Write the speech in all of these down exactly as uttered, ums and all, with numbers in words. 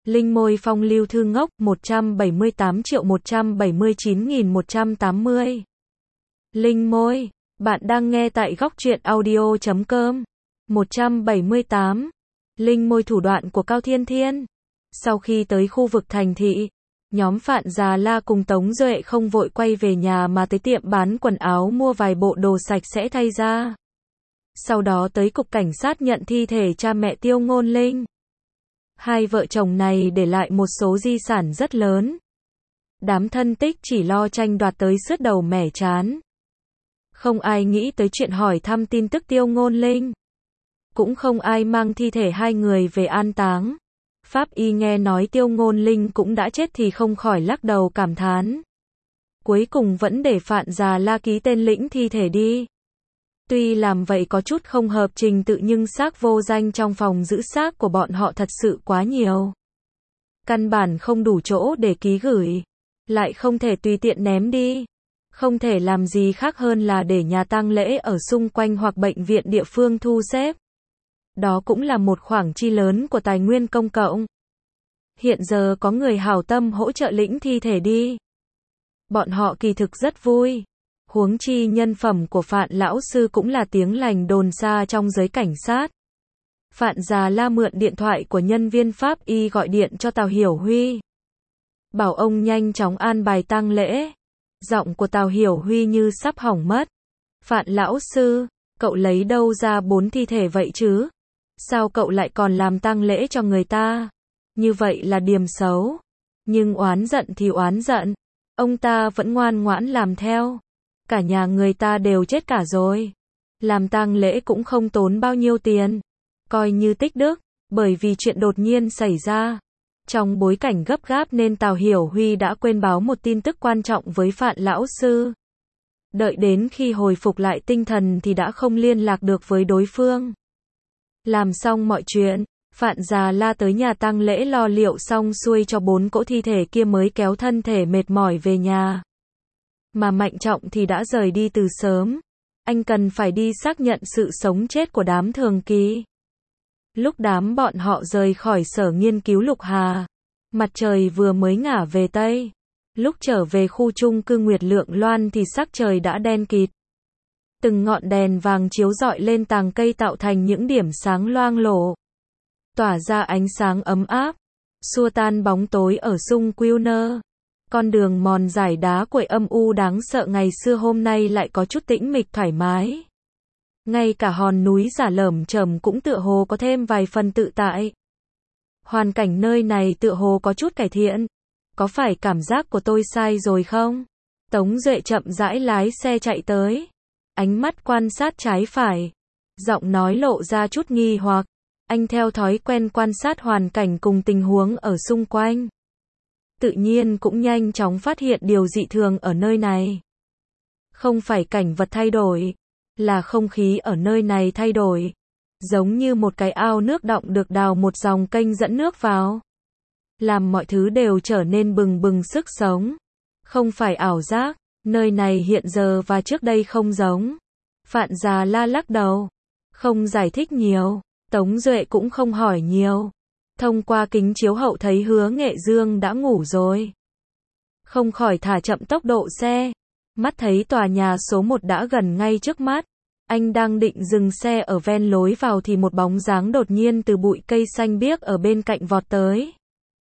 Linh môi phong lưu thư ngốc một trăm bảy mươi tám triệu một trăm bảy mươi chín nghìn một trăm tám mươi. Linh môi, bạn đang nghe tại góc truyện audio chấm com. một trăm bảy mươi tám. Linh môi thủ đoạn của Cao Thiên Thiên. Sau khi tới khu vực thành thị, nhóm Phạn Già La cùng Tống Duệ không vội quay về nhà mà tới tiệm bán quần áo mua vài bộ đồ sạch sẽ thay ra. Sau đó tới cục cảnh sát nhận thi thể cha mẹ Tiêu Ngôn Linh. Hai vợ chồng này để lại một số di sản rất lớn. Đám thân tích chỉ lo tranh đoạt tới sứt đầu mẻ trán. Không ai nghĩ tới chuyện hỏi thăm tin tức Tiêu Ngôn Linh. Cũng không ai mang thi thể hai người về an táng. Pháp y nghe nói Tiêu Ngôn Linh cũng đã chết thì không khỏi lắc đầu cảm thán. Cuối cùng vẫn để Phạn Già La ký tên lĩnh thi thể đi. Tuy làm vậy có chút không hợp trình tự nhưng xác vô danh trong phòng giữ xác của bọn họ thật sự quá nhiều. Căn bản không đủ chỗ để ký gửi. Lại không thể tùy tiện ném đi. Không thể làm gì khác hơn là để nhà tang lễ ở xung quanh hoặc bệnh viện địa phương thu xếp. Đó cũng là một khoản chi lớn của tài nguyên công cộng. Hiện giờ có người hảo tâm hỗ trợ lĩnh thi thể đi. Bọn họ kỳ thực rất vui. Huống chi nhân phẩm của Phạn lão sư cũng là tiếng lành đồn xa trong giới cảnh sát. Phạn Già La mượn điện thoại của nhân viên pháp y gọi điện cho Tào Hiểu Huy. Bảo ông nhanh chóng an bài tang lễ. Giọng của Tào Hiểu Huy như sắp hỏng mất. Phạn lão sư, cậu lấy đâu ra bốn thi thể vậy chứ? Sao cậu lại còn làm tang lễ cho người ta? Như vậy là điềm xấu. Nhưng oán giận thì oán giận. Ông ta vẫn ngoan ngoãn làm theo. Cả nhà người ta đều chết cả rồi. Làm tang lễ cũng không tốn bao nhiêu tiền. Coi như tích đức, bởi vì chuyện đột nhiên xảy ra. Trong bối cảnh gấp gáp nên Tào Hiểu Huy đã quên báo một tin tức quan trọng với Phạn lão sư. Đợi đến khi hồi phục lại tinh thần thì đã không liên lạc được với đối phương. Làm xong mọi chuyện, Phạn Già La tới nhà tang lễ lo liệu xong xuôi cho bốn cỗ thi thể kia mới kéo thân thể mệt mỏi về nhà. Mà Mạnh Trọng thì đã rời đi từ sớm. Anh cần phải đi xác nhận sự sống chết của đám Thường Kỳ. Lúc đám bọn họ rời khỏi sở nghiên cứu Lục Hà, mặt trời vừa mới ngả về Tây. Lúc trở về khu chung cư Nguyệt Lượng Loan thì sắc trời đã đen kịt. Từng ngọn đèn vàng chiếu rọi lên tàng cây tạo thành những điểm sáng loang lổ. Tỏa ra ánh sáng ấm áp, xua tan bóng tối ở xung quanh. Con đường mòn dải đá quậy âm u đáng sợ ngày xưa hôm nay lại có chút tĩnh mịch thoải mái. Ngay cả hòn núi giả lởm chởm cũng tựa hồ có thêm vài phần tự tại. Hoàn cảnh nơi này tựa hồ có chút cải thiện. Có phải cảm giác của tôi sai rồi không? Tống Duệ chậm rãi lái xe chạy tới. Ánh mắt quan sát trái phải. Giọng nói lộ ra chút nghi hoặc. Anh theo thói quen quan sát hoàn cảnh cùng tình huống ở xung quanh. Tự nhiên cũng nhanh chóng phát hiện điều dị thường ở nơi này. Không phải cảnh vật thay đổi, là không khí ở nơi này thay đổi. Giống như một cái ao nước đọng được đào một dòng kênh dẫn nước vào. Làm mọi thứ đều trở nên bừng bừng sức sống. Không phải ảo giác, nơi này hiện giờ và trước đây không giống. Phạn Già La lắc đầu. Không giải thích nhiều, Tống Duệ cũng không hỏi nhiều. Thông qua kính chiếu hậu thấy Hứa Nghệ Dương đã ngủ rồi. Không khỏi thả chậm tốc độ xe. Mắt thấy tòa nhà số một đã gần ngay trước mắt. Anh đang định dừng xe ở ven lối vào thì một bóng dáng đột nhiên từ bụi cây xanh biếc ở bên cạnh vọt tới.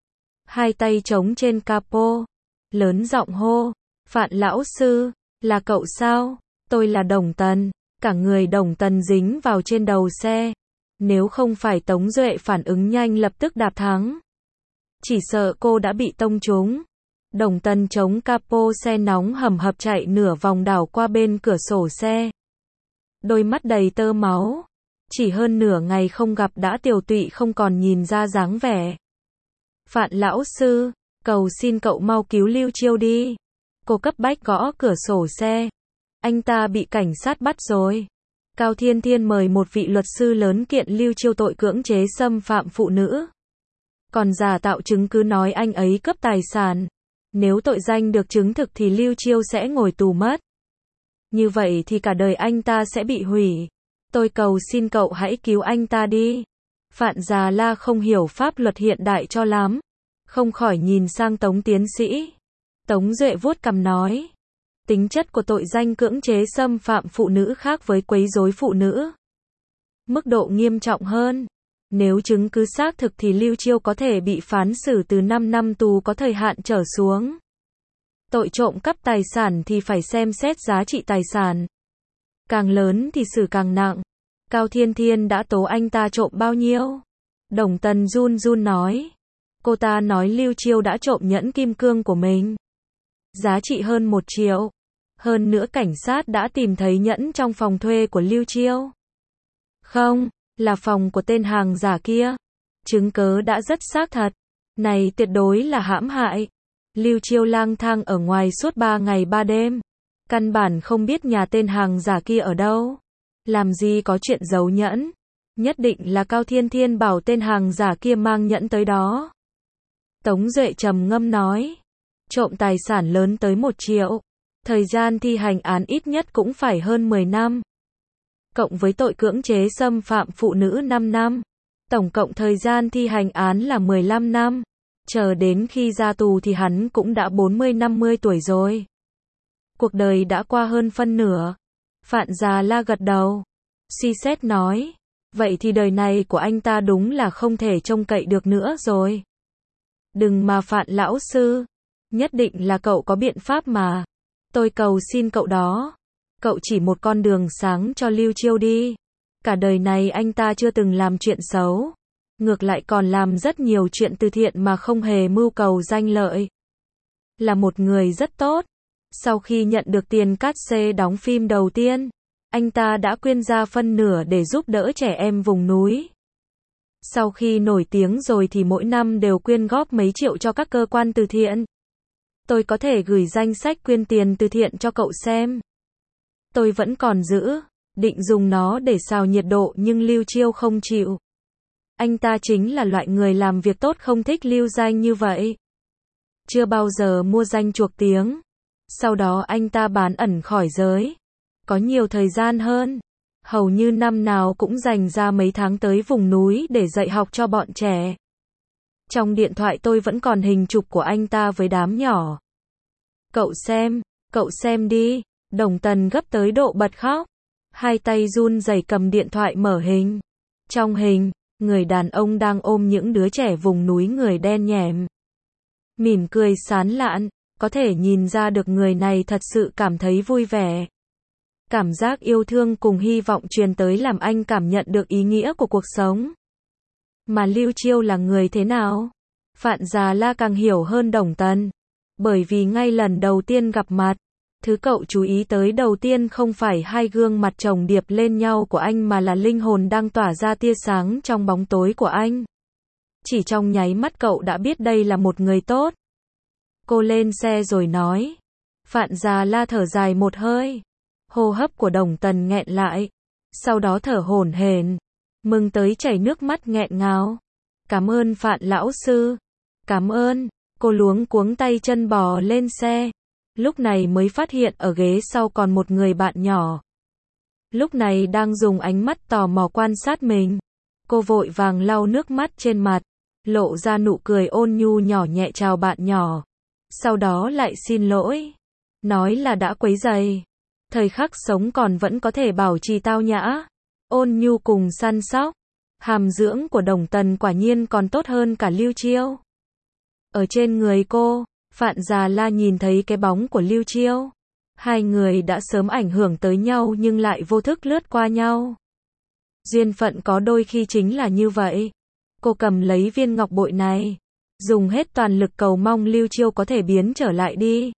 Hai tay chống trên capo. Lớn giọng hô. Phạn lão sư, là cậu sao? Tôi là Đồng Tần. Cả người Đồng Tần dính vào trên đầu xe. Nếu không phải Tống Duệ phản ứng nhanh lập tức đạp thắng. Chỉ sợ cô đã bị tông trúng. Đồng Tần chống capo xe nóng hầm hập chạy nửa vòng đảo qua bên cửa sổ xe. Đôi mắt đầy tơ máu. Chỉ hơn nửa ngày không gặp đã tiều tụy không còn nhìn ra dáng vẻ. Phạn lão sư, cầu xin cậu mau cứu Lưu Chiêu đi. Cô cấp bách gõ cửa sổ xe. Anh ta bị cảnh sát bắt rồi. Cao Thiên Thiên mời một vị luật sư lớn kiện Lưu Chiêu tội cưỡng chế xâm phạm phụ nữ. Còn giả tạo chứng cứ nói anh ấy cướp tài sản. Nếu tội danh được chứng thực thì Lưu Chiêu sẽ ngồi tù mất. Như vậy thì cả đời anh ta sẽ bị hủy. Tôi cầu xin cậu hãy cứu anh ta đi. Phạn Già La không hiểu pháp luật hiện đại cho lắm. không khỏi nhìn sang Tống tiến sĩ. Tống Duệ vuốt cằm nói. Tính chất của tội danh cưỡng chế xâm phạm phụ nữ khác với quấy rối phụ nữ. Mức độ nghiêm trọng hơn. Nếu chứng cứ xác thực thì Lưu Chiêu có thể bị phán xử từ năm năm tù có thời hạn trở xuống. Tội trộm cắp tài sản thì phải xem xét giá trị tài sản. Càng lớn thì xử càng nặng. Cao Thiên Thiên đã tố anh ta trộm bao nhiêu? Đồng Tần run run nói. Cô ta nói Lưu Chiêu đã trộm nhẫn kim cương của mình. Giá trị hơn một triệu. Hơn nữa cảnh sát đã tìm thấy nhẫn trong phòng thuê của Lưu Chiêu. Không, là phòng của tên hàng giả kia. Chứng cớ đã rất xác thật. Này tuyệt đối là hãm hại. Lưu Chiêu lang thang ở ngoài suốt ba ngày ba đêm. Căn bản không biết nhà tên hàng giả kia ở đâu. Làm gì có chuyện giấu nhẫn. Nhất định là Cao Thiên Thiên bảo tên hàng giả kia mang nhẫn tới đó. Tống Duệ trầm ngâm nói. Trộm tài sản lớn tới một triệu. Thời gian thi hành án ít nhất cũng phải hơn mười năm. Cộng với tội cưỡng chế xâm phạm phụ nữ năm năm. Tổng cộng thời gian thi hành án là mười lăm năm. Chờ đến khi ra tù thì hắn cũng đã bốn mươi năm mươi tuổi rồi. Cuộc đời đã qua hơn phân nửa. Phạn Già La gật đầu. Suy xét nói. Vậy thì đời này của anh ta đúng là không thể trông cậy được nữa rồi. Đừng mà Phạn lão sư. Nhất định là cậu có biện pháp mà. Tôi cầu xin cậu đó. Cậu chỉ một con đường sáng cho Lưu Chiêu đi. Cả đời này anh ta chưa từng làm chuyện xấu. Ngược lại còn làm rất nhiều chuyện từ thiện mà không hề mưu cầu danh lợi. Là một người rất tốt. Sau khi nhận được tiền cát xê đóng phim đầu tiên, anh ta đã quyên ra phân nửa để giúp đỡ trẻ em vùng núi. Sau khi nổi tiếng rồi thì mỗi năm đều quyên góp mấy triệu cho các cơ quan từ thiện. Tôi có thể gửi danh sách quyên tiền từ thiện cho cậu xem. Tôi vẫn còn giữ, định dùng nó để xào nhiệt độ nhưng Lưu Chiêu không chịu. Anh ta chính là loại người làm việc tốt không thích lưu danh như vậy. Chưa bao giờ mua danh chuộc tiếng. Sau đó anh ta bán ẩn khỏi giới. Có nhiều thời gian hơn. Hầu như năm nào cũng dành ra mấy tháng tới vùng núi để dạy học cho bọn trẻ. Trong điện thoại tôi vẫn còn hình chụp của anh ta với đám nhỏ. Cậu xem, cậu xem đi. Đồng Tần gấp tới độ bật khóc. Hai tay run rẩy cầm điện thoại mở hình. Trong hình, người đàn ông đang ôm những đứa trẻ vùng núi người đen nhẻm. Mỉm cười sán lạn, có thể nhìn ra được người này thật sự cảm thấy vui vẻ. Cảm giác yêu thương cùng hy vọng truyền tới làm anh cảm nhận được ý nghĩa của cuộc sống. Mà Lưu Chiêu là người thế nào? Phạn Già La càng hiểu hơn Đồng Tần. Bởi vì ngay lần đầu tiên gặp mặt, thứ cậu chú ý tới đầu tiên không phải hai gương mặt chồng điệp lên nhau của anh mà là linh hồn đang tỏa ra tia sáng trong bóng tối của anh. Chỉ trong nháy mắt cậu đã biết đây là một người tốt. Cô lên xe rồi nói. Phạn Già La thở dài một hơi. Hô hấp của Đồng Tần nghẹn lại. Sau đó thở hổn hển. Mừng tới chảy nước mắt nghẹn ngào. Cảm ơn Phạn lão sư. Cảm ơn. Cô luống cuống tay chân bò lên xe. Lúc này mới phát hiện ở ghế sau còn một người bạn nhỏ. Lúc này đang dùng ánh mắt tò mò quan sát mình. Cô vội vàng lau nước mắt trên mặt. Lộ ra nụ cười ôn nhu nhỏ nhẹ chào bạn nhỏ. Sau đó lại xin lỗi. Nói là đã quấy rầy. Thời khắc sống còn vẫn có thể bảo trì tao nhã. Ôn nhu cùng săn sóc. Hàm dưỡng của Đồng Tần quả nhiên còn tốt hơn cả Lưu Chiêu. Ở trên người cô, Phạn Già La nhìn thấy cái bóng của Lưu Chiêu. Hai người đã sớm ảnh hưởng tới nhau nhưng lại vô thức lướt qua nhau. Duyên phận có đôi khi chính là như vậy. Cô cầm lấy viên ngọc bội này. Dùng hết toàn lực cầu mong Lưu Chiêu có thể biến trở lại đi.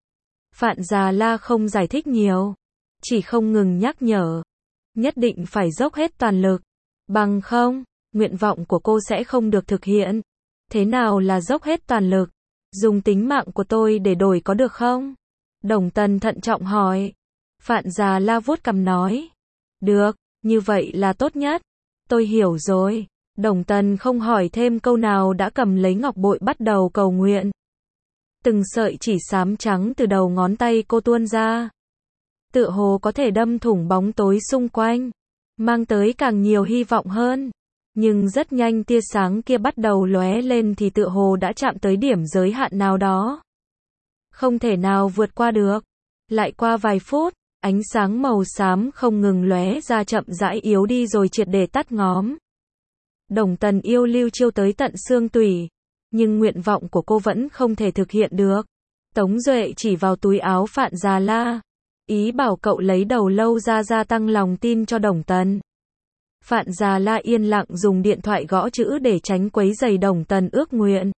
Phạn Già La không giải thích nhiều. Chỉ không ngừng nhắc nhở. Nhất định phải dốc hết toàn lực. Bằng không, nguyện vọng của cô sẽ không được thực hiện. Thế nào là dốc hết toàn lực? Dùng tính mạng của tôi để đổi có được không? Đồng Tần thận trọng hỏi. Phạn Già La vuốt cằm nói. Được, như vậy là tốt nhất. Tôi hiểu rồi. Đồng Tần không hỏi thêm câu nào đã cầm lấy ngọc bội bắt đầu cầu nguyện. Từng sợi chỉ xám trắng từ đầu ngón tay cô tuôn ra. Tựa hồ có thể đâm thủng bóng tối xung quanh. Mang tới càng nhiều hy vọng hơn. Nhưng rất nhanh tia sáng kia bắt đầu lóe lên thì tựa hồ đã chạm tới điểm giới hạn nào đó. Không thể nào vượt qua được. Lại qua vài phút, ánh sáng màu xám không ngừng lóe ra chậm rãi yếu đi rồi triệt để tắt ngóm. Đồng Tần yêu Lưu Chiêu tới tận xương tủy, nhưng nguyện vọng của cô vẫn không thể thực hiện được. Tống Duệ chỉ vào túi áo Phạn Già La, ý bảo cậu lấy đầu lâu ra gia tăng lòng tin cho Đồng Tần. Phạn Già La yên lặng dùng điện thoại gõ chữ để tránh quấy rầy Đồng Tần ước nguyện.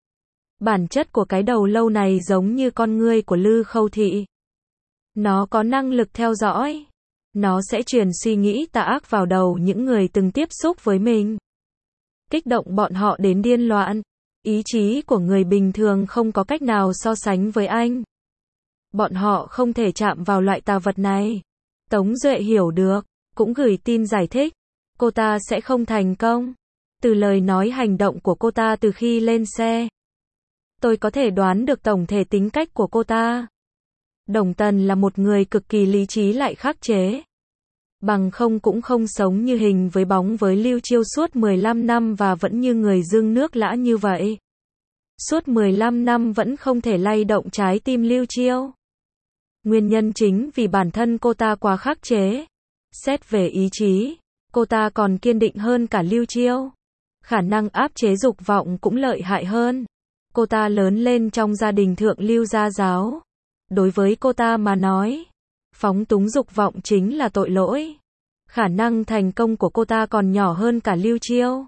Bản chất của cái đầu lâu này giống như con ngươi của Lư Khâu Thị. Nó có năng lực theo dõi. Nó sẽ truyền suy nghĩ tà ác vào đầu những người từng tiếp xúc với mình. Kích động bọn họ đến điên loạn. Ý chí của người bình thường không có cách nào so sánh với anh. Bọn họ không thể chạm vào loại tà vật này. Tống Duệ hiểu được, cũng gửi tin giải thích. Cô ta sẽ không thành công. Từ lời nói hành động của cô ta từ khi lên xe, tôi có thể đoán được tổng thể tính cách của cô ta. Đồng Tần là một người cực kỳ lý trí lại khắc chế. Bằng không cũng không sống như hình với bóng với Lưu Chiêu suốt mười lăm năm và vẫn như người dưng nước lã như vậy. Suốt mười lăm năm vẫn không thể lay động trái tim Lưu Chiêu. Nguyên nhân chính vì bản thân cô ta quá khắc chế. Xét về ý chí, cô ta còn kiên định hơn cả Lưu Chiêu. Khả năng áp chế dục vọng cũng lợi hại hơn. Cô ta lớn lên trong gia đình thượng lưu gia giáo. Đối với cô ta mà nói, phóng túng dục vọng chính là tội lỗi. Khả năng thành công của cô ta còn nhỏ hơn cả Lưu Chiêu.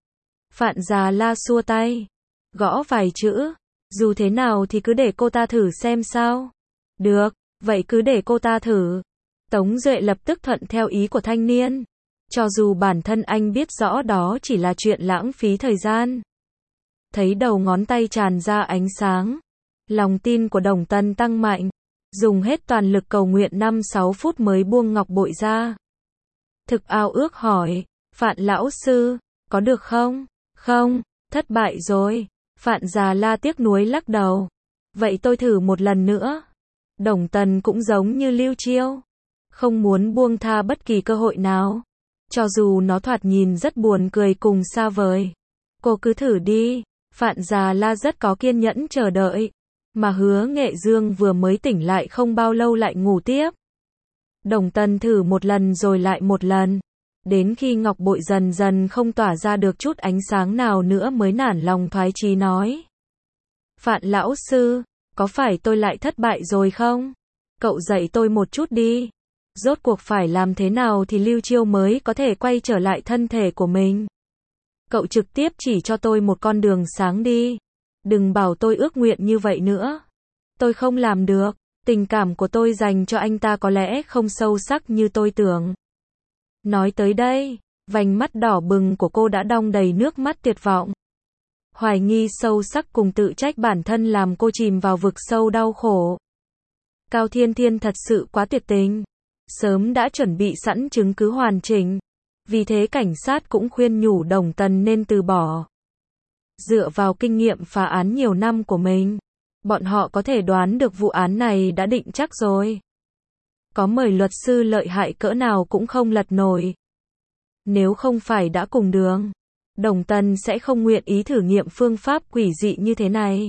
Phạn Già La xua tay, gõ vài chữ. Dù thế nào thì cứ để cô ta thử xem sao. Được, vậy cứ để cô ta thử. Tống Duệ lập tức thuận theo ý của thanh niên. Cho dù bản thân anh biết rõ đó chỉ là chuyện lãng phí thời gian. Thấy đầu ngón tay tràn ra ánh sáng, lòng tin của Đồng Tần tăng mạnh. Dùng hết toàn lực cầu nguyện năm sáu phút mới buông ngọc bội ra. Thực ao ước hỏi, Phạn lão sư, có được không? Không, thất bại rồi. Phạn Già La tiếc nuối lắc đầu. Vậy tôi thử một lần nữa. Đồng Tần cũng giống như Lưu Chiêu, không muốn buông tha bất kỳ cơ hội nào. Cho dù nó thoạt nhìn rất buồn cười cùng xa vời. Cô cứ thử đi. Phạn Già La rất có kiên nhẫn chờ đợi. Mà Hứa Nghệ Dương vừa mới tỉnh lại không bao lâu lại ngủ tiếp. Đồng Tần thử một lần rồi lại một lần. Đến khi ngọc bội dần dần không tỏa ra được chút ánh sáng nào nữa mới nản lòng thoái chí nói. Phạn lão sư, có phải tôi lại thất bại rồi không? Cậu dạy tôi một chút đi. Rốt cuộc phải làm thế nào thì Lưu Chiêu mới có thể quay trở lại thân thể của mình? Cậu trực tiếp chỉ cho tôi một con đường sáng đi. Đừng bảo tôi ước nguyện như vậy nữa. Tôi không làm được. Tình cảm của tôi dành cho anh ta có lẽ không sâu sắc như tôi tưởng. Nói tới đây, vành mắt đỏ bừng của cô đã đong đầy nước mắt tuyệt vọng. Hoài nghi sâu sắc cùng tự trách bản thân làm cô chìm vào vực sâu đau khổ. Cao Thiên Thiên thật sự quá tuyệt tình. Sớm đã chuẩn bị sẵn chứng cứ hoàn chỉnh. Vì thế cảnh sát cũng khuyên nhủ Đồng Tần nên từ bỏ. Dựa vào kinh nghiệm phá án nhiều năm của mình, bọn họ có thể đoán được vụ án này đã định chắc rồi. Có mời luật sư lợi hại cỡ nào cũng không lật nổi. Nếu không phải đã cùng đường, Đồng Tần sẽ không nguyện ý thử nghiệm phương pháp quỷ dị như thế này.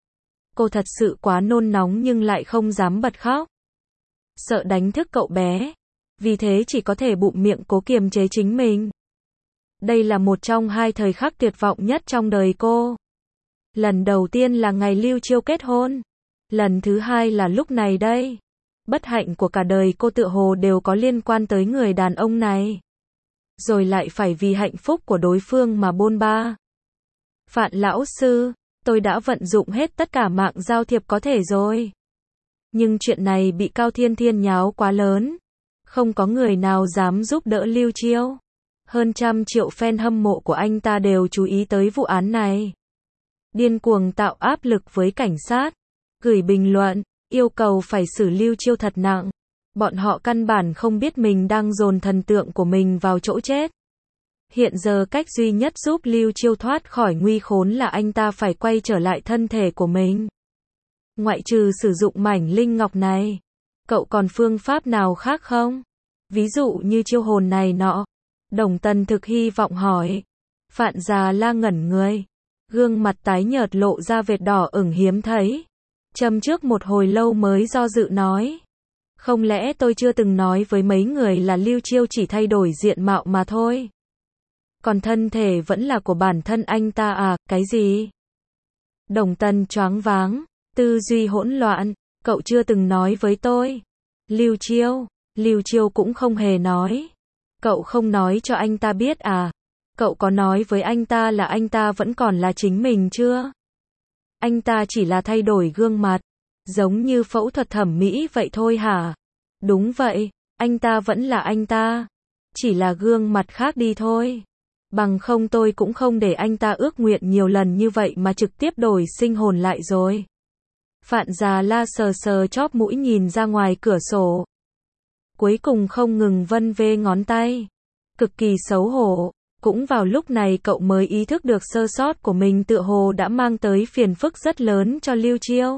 Cô thật sự quá nôn nóng nhưng lại không dám bật khóc. Sợ đánh thức cậu bé. Vì thế chỉ có thể bụm miệng cố kiềm chế chính mình. Đây là một trong hai thời khắc tuyệt vọng nhất trong đời cô. Lần đầu tiên là ngày Lưu Chiêu kết hôn. Lần thứ hai là lúc này đây. Bất hạnh của cả đời cô tựa hồ đều có liên quan tới người đàn ông này. Rồi lại phải vì hạnh phúc của đối phương mà bôn ba. Phạn lão sư, tôi đã vận dụng hết tất cả mạng giao thiệp có thể rồi. Nhưng chuyện này bị Cao Thiên Thiên nháo quá lớn. Không có người nào dám giúp đỡ Lưu Chiêu. Hơn trăm triệu fan hâm mộ của anh ta đều chú ý tới vụ án này. Điên cuồng tạo áp lực với cảnh sát. Gửi bình luận, yêu cầu phải xử Lưu Chiêu thật nặng. Bọn họ căn bản không biết mình đang dồn thần tượng của mình vào chỗ chết. Hiện giờ cách duy nhất giúp Lưu Chiêu thoát khỏi nguy khốn là anh ta phải quay trở lại thân thể của mình. Ngoại trừ sử dụng mảnh linh ngọc này, cậu còn phương pháp nào khác không? Ví dụ như chiêu hồn này nọ. Đồng Tần thực hy vọng hỏi. Phạn Già La ngẩn người. Gương mặt tái nhợt lộ ra vệt đỏ ửng hiếm thấy. Châm trước một hồi lâu mới do dự nói. Không lẽ tôi chưa từng nói với mấy người là Lưu Chiêu chỉ thay đổi diện mạo mà thôi. Còn thân thể vẫn là của bản thân anh ta à, cái gì? Đồng Tần choáng váng, tư duy hỗn loạn, cậu chưa từng nói với tôi. Lưu Chiêu, Lưu Chiêu cũng không hề nói. Cậu không nói cho anh ta biết à? Cậu có nói với anh ta là anh ta vẫn còn là chính mình chưa? Anh ta chỉ là thay đổi gương mặt, giống như phẫu thuật thẩm mỹ vậy thôi hả? Đúng vậy, anh ta vẫn là anh ta, chỉ là gương mặt khác đi thôi. Bằng không tôi cũng không để anh ta ước nguyện nhiều lần như vậy mà trực tiếp đổi sinh hồn lại rồi. Phạn Già La sờ sờ chóp mũi nhìn ra ngoài cửa sổ. Cuối cùng không ngừng vân vê ngón tay. Cực kỳ xấu hổ. Cũng vào lúc này cậu mới ý thức được sơ sót của mình tựa hồ đã mang tới phiền phức rất lớn cho Lưu Chiêu.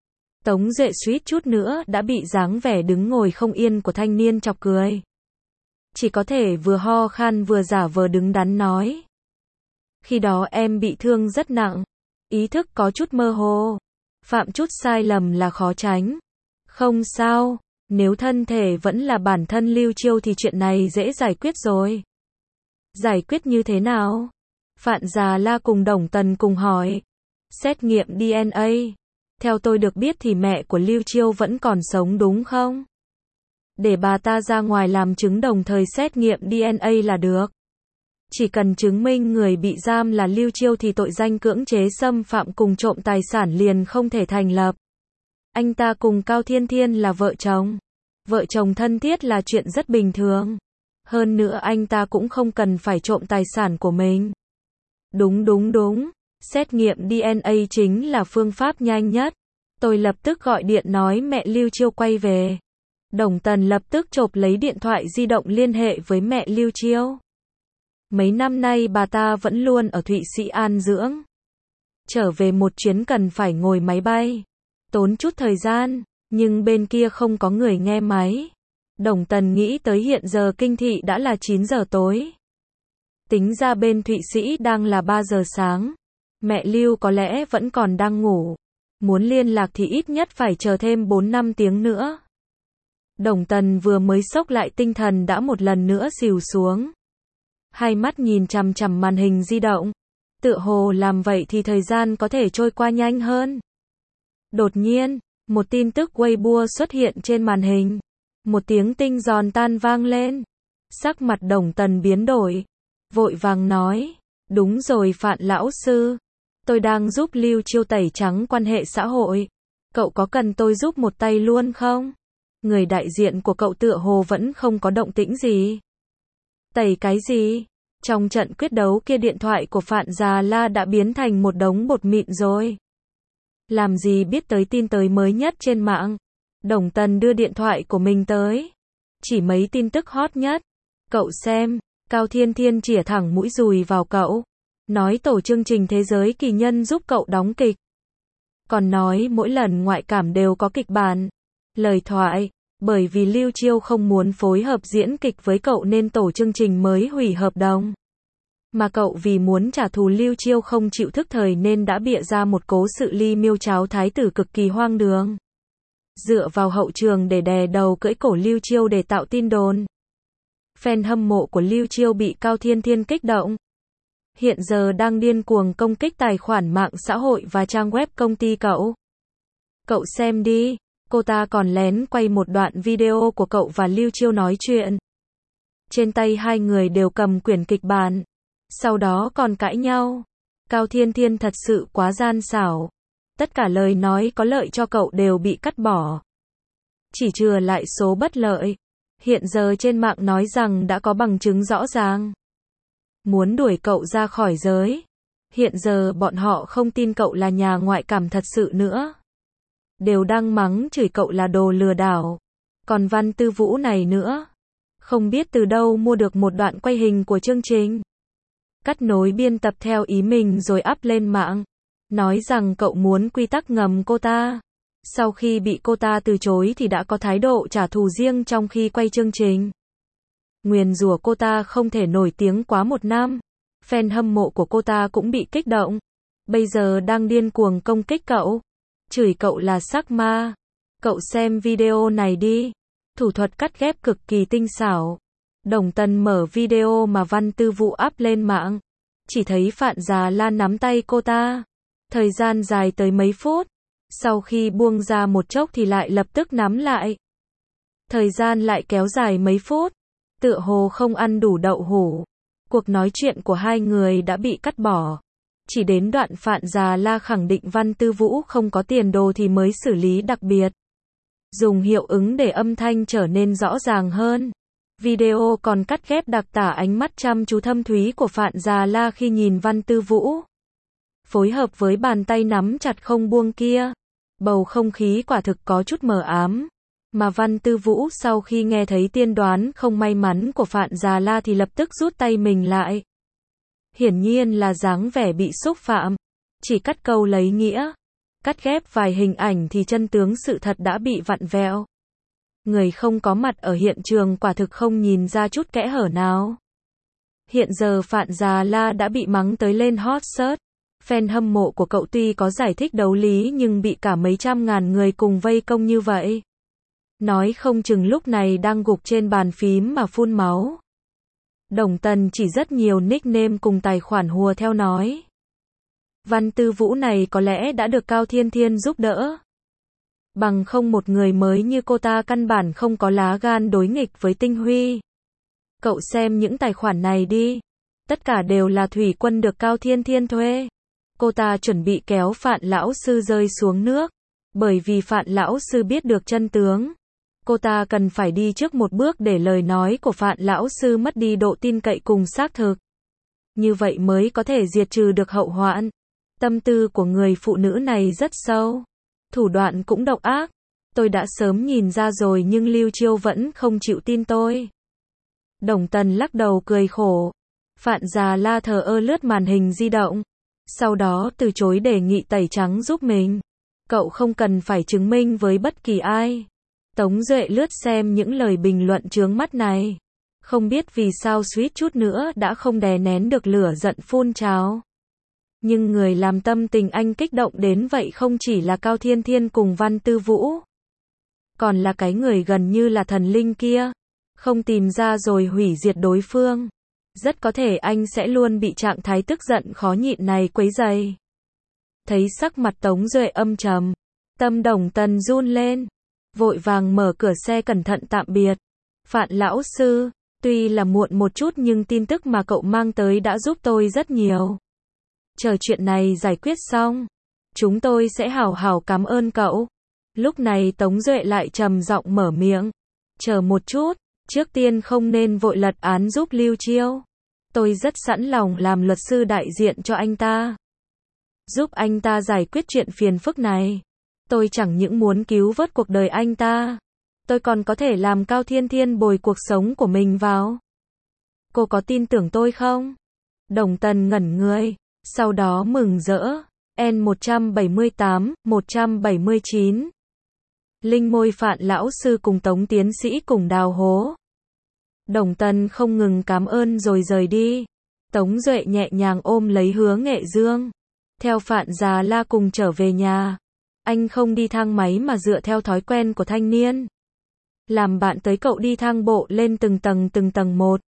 Tống Duệ suýt chút nữa đã bị dáng vẻ đứng ngồi không yên của thanh niên chọc cười. Chỉ có thể vừa ho khan vừa giả vờ đứng đắn nói. Khi đó em bị thương rất nặng, ý thức có chút mơ hồ, phạm chút sai lầm là khó tránh. Không sao, nếu thân thể vẫn là bản thân Lưu Chiêu thì chuyện này dễ giải quyết rồi. Giải quyết như thế nào? Phạn Già La cùng Đồng Tần cùng hỏi. Xét nghiệm đê en a. Theo tôi được biết thì mẹ của Lưu Chiêu vẫn còn sống đúng không? Để bà ta ra ngoài làm chứng đồng thời xét nghiệm đê en a là được. Chỉ cần chứng minh người bị giam là Lưu Chiêu thì tội danh cưỡng chế xâm phạm cùng trộm tài sản liền không thể thành lập. Anh ta cùng Cao Thiên Thiên là vợ chồng. Vợ chồng thân thiết là chuyện rất bình thường. Hơn nữa anh ta cũng không cần phải trộm tài sản của mình. Đúng đúng đúng, xét nghiệm đê en a chính là phương pháp nhanh nhất. Tôi lập tức gọi điện nói mẹ Lưu Chiêu quay về. Đồng Tần lập tức chộp lấy điện thoại di động liên hệ với mẹ Lưu Chiêu. Mấy năm nay bà ta vẫn luôn ở Thụy Sĩ an dưỡng. Trở về một chuyến cần phải ngồi máy bay. Tốn chút thời gian, nhưng bên kia không có người nghe máy. Đồng Tần nghĩ tới hiện giờ kinh thị đã là chín giờ tối. Tính ra bên Thụy Sĩ đang là ba giờ sáng. Mẹ Lưu có lẽ vẫn còn đang ngủ. Muốn liên lạc thì ít nhất phải chờ thêm bốn năm tiếng nữa. Đồng Tần vừa mới xốc lại tinh thần đã một lần nữa xỉu xuống. Hai mắt nhìn chằm chằm màn hình di động. Tựa hồ làm vậy thì thời gian có thể trôi qua nhanh hơn. Đột nhiên, một tin tức Weibo xuất hiện trên màn hình. Một tiếng tinh giòn tan vang lên. Sắc mặt Đồng Tần biến đổi. Vội vàng nói. Đúng rồi Phạn lão sư. Tôi đang giúp Lưu Chiêu tẩy trắng quan hệ xã hội. Cậu có cần tôi giúp một tay luôn không? Người đại diện của cậu tựa hồ vẫn không có động tĩnh gì. Tẩy cái gì? Trong trận quyết đấu kia điện thoại của Phạn Già La đã biến thành một đống bột mịn rồi. Làm gì biết tới tin tới mới nhất trên mạng. Đồng Tần đưa điện thoại của mình tới. Chỉ mấy tin tức hot nhất. Cậu xem, Cao Thiên Thiên chĩa thẳng mũi dùi vào cậu. Nói tổ chương trình Thế giới kỳ nhân giúp cậu đóng kịch. Còn nói mỗi lần ngoại cảm đều có kịch bản. Lời thoại, bởi vì Lưu Chiêu không muốn phối hợp diễn kịch với cậu nên tổ chương trình mới hủy hợp đồng. Mà cậu vì muốn trả thù Lưu Chiêu không chịu thức thời nên đã bịa ra một cố sự ly miêu cháo thái tử cực kỳ hoang đường. Dựa vào hậu trường để đè đầu cưỡi cổ Lưu Chiêu để tạo tin đồn. Fan hâm mộ của Lưu Chiêu bị Cao Thiên Thiên kích động. Hiện giờ đang điên cuồng công kích tài khoản mạng xã hội và trang web công ty cậu. Cậu xem đi, cô ta còn lén quay một đoạn video của cậu và Lưu Chiêu nói chuyện. Trên tay hai người đều cầm quyển kịch bản. Sau đó còn cãi nhau. Cao Thiên Thiên thật sự quá gian xảo. Tất cả lời nói có lợi cho cậu đều bị cắt bỏ. Chỉ chừa lại số bất lợi. Hiện giờ trên mạng nói rằng đã có bằng chứng rõ ràng. Muốn đuổi cậu ra khỏi giới. Hiện giờ bọn họ không tin cậu là nhà ngoại cảm thật sự nữa. Đều đang mắng chửi cậu là đồ lừa đảo. Còn Văn Tư Vũ này nữa. Không biết từ đâu mua được một đoạn quay hình của chương trình. Cắt nối biên tập theo ý mình rồi up lên mạng. Nói rằng cậu muốn quy tắc ngầm cô ta. Sau khi bị cô ta từ chối thì đã có thái độ trả thù riêng trong khi quay chương trình. Nguyền rủa cô ta không thể nổi tiếng quá một năm. Fan hâm mộ của cô ta cũng bị kích động. Bây giờ đang điên cuồng công kích cậu. Chửi cậu là sắc ma. Cậu xem video này đi. Thủ thuật cắt ghép cực kỳ tinh xảo. Đồng Tần mở video mà Văn Tư Vũ up lên mạng. Chỉ thấy Phạn Già La nắm tay cô ta. Thời gian dài tới mấy phút. Sau khi buông ra một chốc thì lại lập tức nắm lại. Thời gian lại kéo dài mấy phút. Tựa hồ không ăn đủ đậu hũ. Cuộc nói chuyện của hai người đã bị cắt bỏ. Chỉ đến đoạn Phạn Già La khẳng định Văn Tư Vũ không có tiền đồ thì mới xử lý đặc biệt. Dùng hiệu ứng để âm thanh trở nên rõ ràng hơn. Video còn cắt ghép đặc tả ánh mắt chăm chú thâm thúy của Phạn Già La khi nhìn Văn Tư Vũ. Phối hợp với bàn tay nắm chặt không buông kia. Bầu không khí quả thực có chút mờ ám. Mà Văn Tư Vũ sau khi nghe thấy tiên đoán không may mắn của Phạn Già La thì lập tức rút tay mình lại. Hiển nhiên là dáng vẻ bị xúc phạm. Chỉ cắt câu lấy nghĩa. Cắt ghép vài hình ảnh thì chân tướng sự thật đã bị vặn vẹo. Người không có mặt ở hiện trường quả thực không nhìn ra chút kẽ hở nào. Hiện giờ Phạn Già La đã bị mắng tới lên hot search. Fan hâm mộ của cậu tuy có giải thích đấu lý nhưng bị cả mấy trăm ngàn người cùng vây công như vậy. Nói không chừng lúc này đang gục trên bàn phím mà phun máu. Đồng Tần chỉ rất nhiều nickname cùng tài khoản hùa theo nói. Văn Tư Vũ này có lẽ đã được Cao Thiên Thiên giúp đỡ. Bằng không một người mới như cô ta căn bản không có lá gan đối nghịch với Tinh Huy. Cậu xem những tài khoản này đi. Tất cả đều là thủy quân được Cao Thiên Thiên thuê. Cô ta chuẩn bị kéo Phạn lão sư rơi xuống nước. Bởi vì Phạn lão sư biết được chân tướng. Cô ta cần phải đi trước một bước để lời nói của Phạn lão sư mất đi độ tin cậy cùng xác thực. Như vậy mới có thể diệt trừ được hậu hoạn. Tâm tư của người phụ nữ này rất sâu. Thủ đoạn cũng độc ác. Tôi đã sớm nhìn ra rồi nhưng Lưu Chiêu vẫn không chịu tin tôi. Đồng Tần lắc đầu cười khổ. Phạn Già La thờ ơ lướt màn hình di động. Sau đó từ chối đề nghị tẩy trắng giúp mình. Cậu không cần phải chứng minh với bất kỳ ai. Tống Duệ lướt xem những lời bình luận chướng mắt này. Không biết vì sao suýt chút nữa đã không đè nén được lửa giận phun trào. Nhưng người làm tâm tình anh kích động đến vậy không chỉ là Cao Thiên Thiên cùng Văn Tư Vũ. Còn là cái người gần như là thần linh kia. Không tìm ra rồi hủy diệt đối phương. Rất có thể anh sẽ luôn bị trạng thái tức giận khó nhịn này quấy rầy. Thấy sắc mặt Tống Duệ âm trầm. Tâm Đồng Tần run lên. Vội vàng mở cửa xe cẩn thận tạm biệt. Phạn lão sư, tuy là muộn một chút nhưng tin tức mà cậu mang tới đã giúp tôi rất nhiều. Chờ chuyện này giải quyết xong, chúng tôi sẽ hảo hảo cảm ơn cậu. Lúc này Tống Duệ lại trầm giọng mở miệng. Chờ một chút, trước tiên không nên vội lật án giúp Lưu Chiêu. Tôi rất sẵn lòng làm luật sư đại diện cho anh ta. Giúp anh ta giải quyết chuyện phiền phức này. Tôi chẳng những muốn cứu vớt cuộc đời anh ta. Tôi còn có thể làm Cao Thiên Thiên bồi cuộc sống của mình vào. Cô có tin tưởng tôi không? Đồng Tần ngẩn người. Sau đó mừng rỡ. N một trăm bảy mươi tám, một trăm bảy mươi chín. Linh môi Phạn lão sư cùng Tống tiến sĩ cùng đào hố. Đồng Tần không ngừng cảm ơn rồi rời đi. Tống Duệ nhẹ nhàng ôm lấy Hứa Nghệ Dương. Theo Phạn Già La cùng trở về nhà. Anh không đi thang máy mà dựa theo thói quen của thanh niên. Làm bạn tới cậu đi thang bộ lên từng tầng từng tầng một.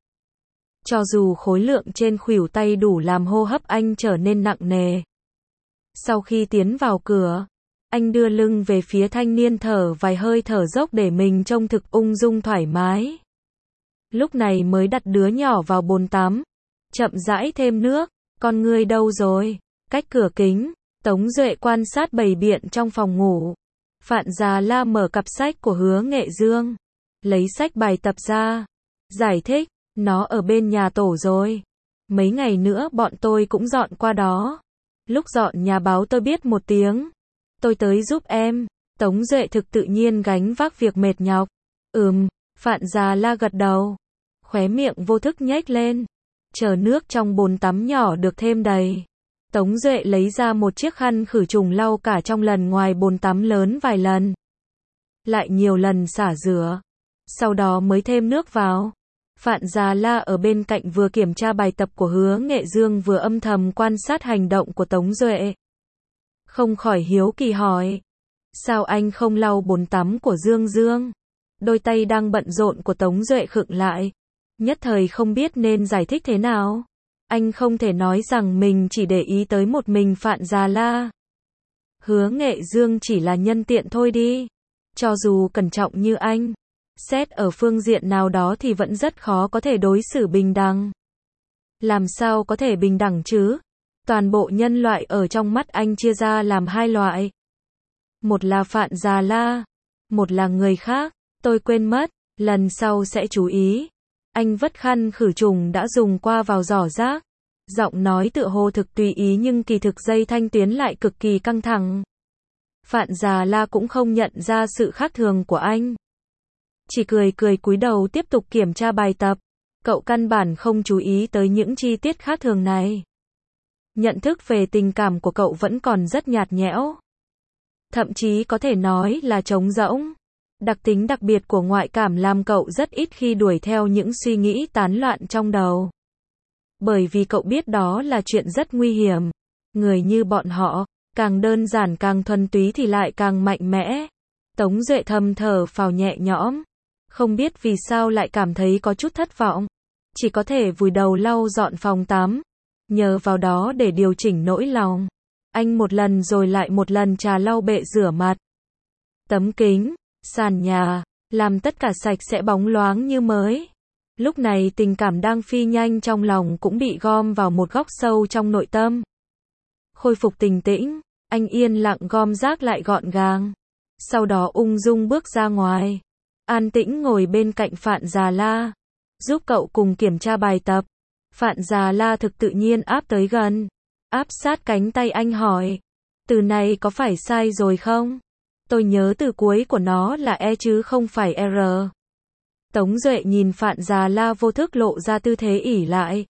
Cho dù khối lượng trên khuỷu tay đủ làm hô hấp anh trở nên nặng nề. Sau khi tiến vào cửa, anh đưa lưng về phía thanh niên thở vài hơi thở dốc để mình trông thực ung dung thoải mái. Lúc này mới đặt đứa nhỏ vào bồn tắm. Chậm rãi thêm nước. Con ngươi đâu rồi? Cách cửa kính, Tống Duệ quan sát bày biện trong phòng ngủ. Phạn Già La mở cặp sách của Hứa Nghệ Dương. Lấy sách bài tập ra. Giải thích, nó ở bên nhà tổ rồi. Mấy ngày nữa bọn tôi cũng dọn qua đó. Lúc dọn nhà báo tôi biết một tiếng. Tôi tới giúp em. Tống Duệ thực tự nhiên gánh vác việc mệt nhọc. Ừm, Phạn Già La gật đầu. Khóe miệng vô thức nhếch lên. Chờ nước trong bồn tắm nhỏ được thêm đầy. Tống Duệ lấy ra một chiếc khăn khử trùng lau cả trong lần ngoài bồn tắm lớn vài lần. Lại nhiều lần xả rửa. Sau đó mới thêm nước vào. Phạn Già La ở bên cạnh vừa kiểm tra bài tập của Hứa Nghệ Dương vừa âm thầm quan sát hành động của Tống Duệ. Không khỏi hiếu kỳ hỏi. Sao anh không lau bồn tắm của Dương Dương? Đôi tay đang bận rộn của Tống Duệ khựng lại. Nhất thời không biết nên giải thích thế nào. Anh không thể nói rằng mình chỉ để ý tới một mình Phạn Già La. Hứa Nghệ Dương chỉ là nhân tiện thôi đi. Cho dù cẩn trọng như anh, xét ở phương diện nào đó thì vẫn rất khó có thể đối xử bình đẳng. Làm sao có thể bình đẳng chứ? Toàn bộ nhân loại ở trong mắt anh chia ra làm hai loại. Một là Phạn Già La, một là người khác. Tôi quên mất, lần sau sẽ chú ý. Anh vất khăn khử trùng đã dùng qua vào giỏ rác. Giọng nói tựa hồ thực tùy ý nhưng kỳ thực dây thanh tuyến lại cực kỳ căng thẳng. Phạn Già La cũng không nhận ra sự khác thường của anh. Chỉ cười cười cúi đầu tiếp tục kiểm tra bài tập. Cậu căn bản không chú ý tới những chi tiết khác thường này. Nhận thức về tình cảm của cậu vẫn còn rất nhạt nhẽo. Thậm chí có thể nói là trống rỗng. Đặc tính đặc biệt của ngoại cảm làm cậu rất ít khi đuổi theo những suy nghĩ tán loạn trong đầu. Bởi vì cậu biết đó là chuyện rất nguy hiểm. Người như bọn họ, càng đơn giản càng thuần túy thì lại càng mạnh mẽ. Tống Duệ thầm thở phào nhẹ nhõm. Không biết vì sao lại cảm thấy có chút thất vọng. Chỉ có thể vùi đầu lau dọn phòng tắm. Nhờ vào đó để điều chỉnh nỗi lòng. Anh một lần rồi lại một lần trà lau bệ rửa mặt. Tấm kính, sàn nhà, làm tất cả sạch sẽ bóng loáng như mới. Lúc này tình cảm đang phi nhanh trong lòng cũng bị gom vào một góc sâu trong nội tâm. Khôi phục bình tĩnh, anh yên lặng gom rác lại gọn gàng. Sau đó ung dung bước ra ngoài. An tĩnh ngồi bên cạnh Phạn Già La. Giúp cậu cùng kiểm tra bài tập. Phạn Già La thực tự nhiên áp tới gần. Áp sát cánh tay anh hỏi. Từ này có phải sai rồi không? Tôi nhớ từ cuối của nó là E chứ không phải R. Tống Duệ nhìn Phạn Già La vô thức lộ ra tư thế ỉ lại.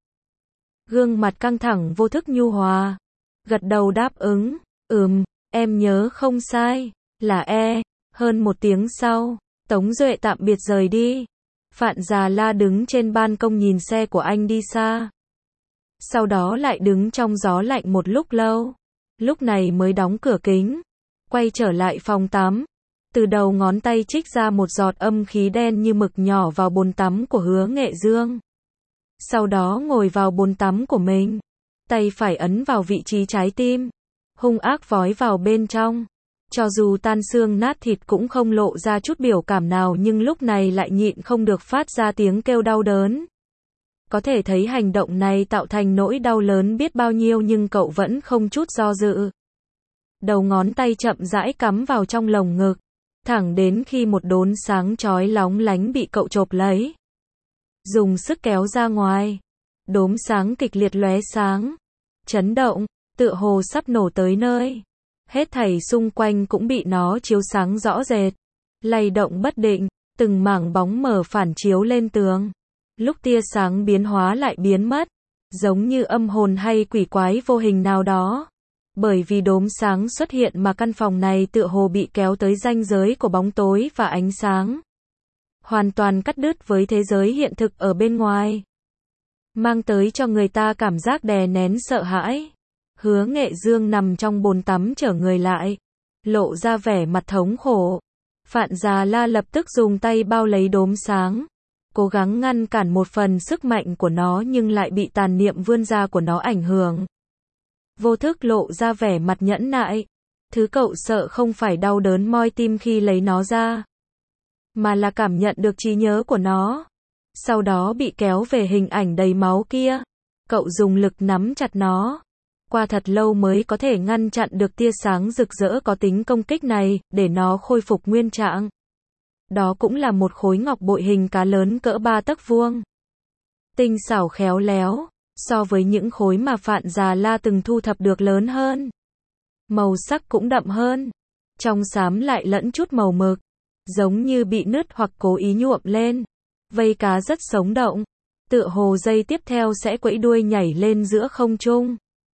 Gương mặt căng thẳng vô thức nhu hòa. Gật đầu đáp ứng. Ừm, em nhớ không sai. Là E. Hơn một tiếng sau, Tống Duệ tạm biệt rời đi. Phạn Già La đứng trên ban công nhìn xe của anh đi xa. Sau đó lại đứng trong gió lạnh một lúc lâu. Lúc này mới đóng cửa kính. Quay trở lại phòng tắm. Từ đầu ngón tay trích ra một giọt âm khí đen như mực nhỏ vào bồn tắm của Hứa Nghệ Dương. Sau đó ngồi vào bồn tắm của mình. Tay phải ấn vào vị trí trái tim. Hung ác vói vào bên trong. Cho dù tan xương nát thịt cũng không lộ ra chút biểu cảm nào nhưng lúc này lại nhịn không được phát ra tiếng kêu đau đớn. Có thể thấy hành động này tạo thành nỗi đau lớn biết bao nhiêu nhưng cậu vẫn không chút do dự. Đầu ngón tay chậm rãi cắm vào trong lồng ngực. Thẳng đến khi một đốm sáng chói lóng lánh bị cậu chộp lấy. Dùng sức kéo ra ngoài. Đốm sáng kịch liệt lóe sáng. Chấn động, tựa hồ sắp nổ tới nơi. Hết thảy xung quanh cũng bị nó chiếu sáng rõ rệt. Lay động bất định, từng mảng bóng mờ phản chiếu lên tường. Lúc tia sáng biến hóa lại biến mất. Giống như âm hồn hay quỷ quái vô hình nào đó. Bởi vì đốm sáng xuất hiện mà căn phòng này tựa hồ bị kéo tới ranh giới của bóng tối và ánh sáng. Hoàn toàn cắt đứt với thế giới hiện thực ở bên ngoài. Mang tới cho người ta cảm giác đè nén sợ hãi. Hứa Nghệ Dương nằm trong bồn tắm trở người lại. Lộ ra vẻ mặt thống khổ. Phạn Già La lập tức dùng tay bao lấy đốm sáng. Cố gắng ngăn cản một phần sức mạnh của nó nhưng lại bị tàn niệm vươn ra của nó ảnh hưởng. Vô thức lộ ra vẻ mặt nhẫn nại. Thứ cậu sợ không phải đau đớn moi tim khi lấy nó ra. Mà là cảm nhận được trí nhớ của nó. Sau đó bị kéo về hình ảnh đầy máu kia. Cậu dùng lực nắm chặt nó. Qua thật lâu mới có thể ngăn chặn được tia sáng rực rỡ có tính công kích này, để nó khôi phục nguyên trạng. Đó cũng là một khối ngọc bội hình cá lớn cỡ ba tấc vuông. Tinh xảo khéo léo, so với những khối mà Phạn Già La từng thu thập được lớn hơn. Màu sắc cũng đậm hơn. Trong xám lại lẫn chút màu mực. Giống như bị nứt hoặc cố ý nhuộm lên. Vây cá rất sống động. Tựa hồ giây tiếp theo sẽ quẫy đuôi nhảy lên giữa không trung.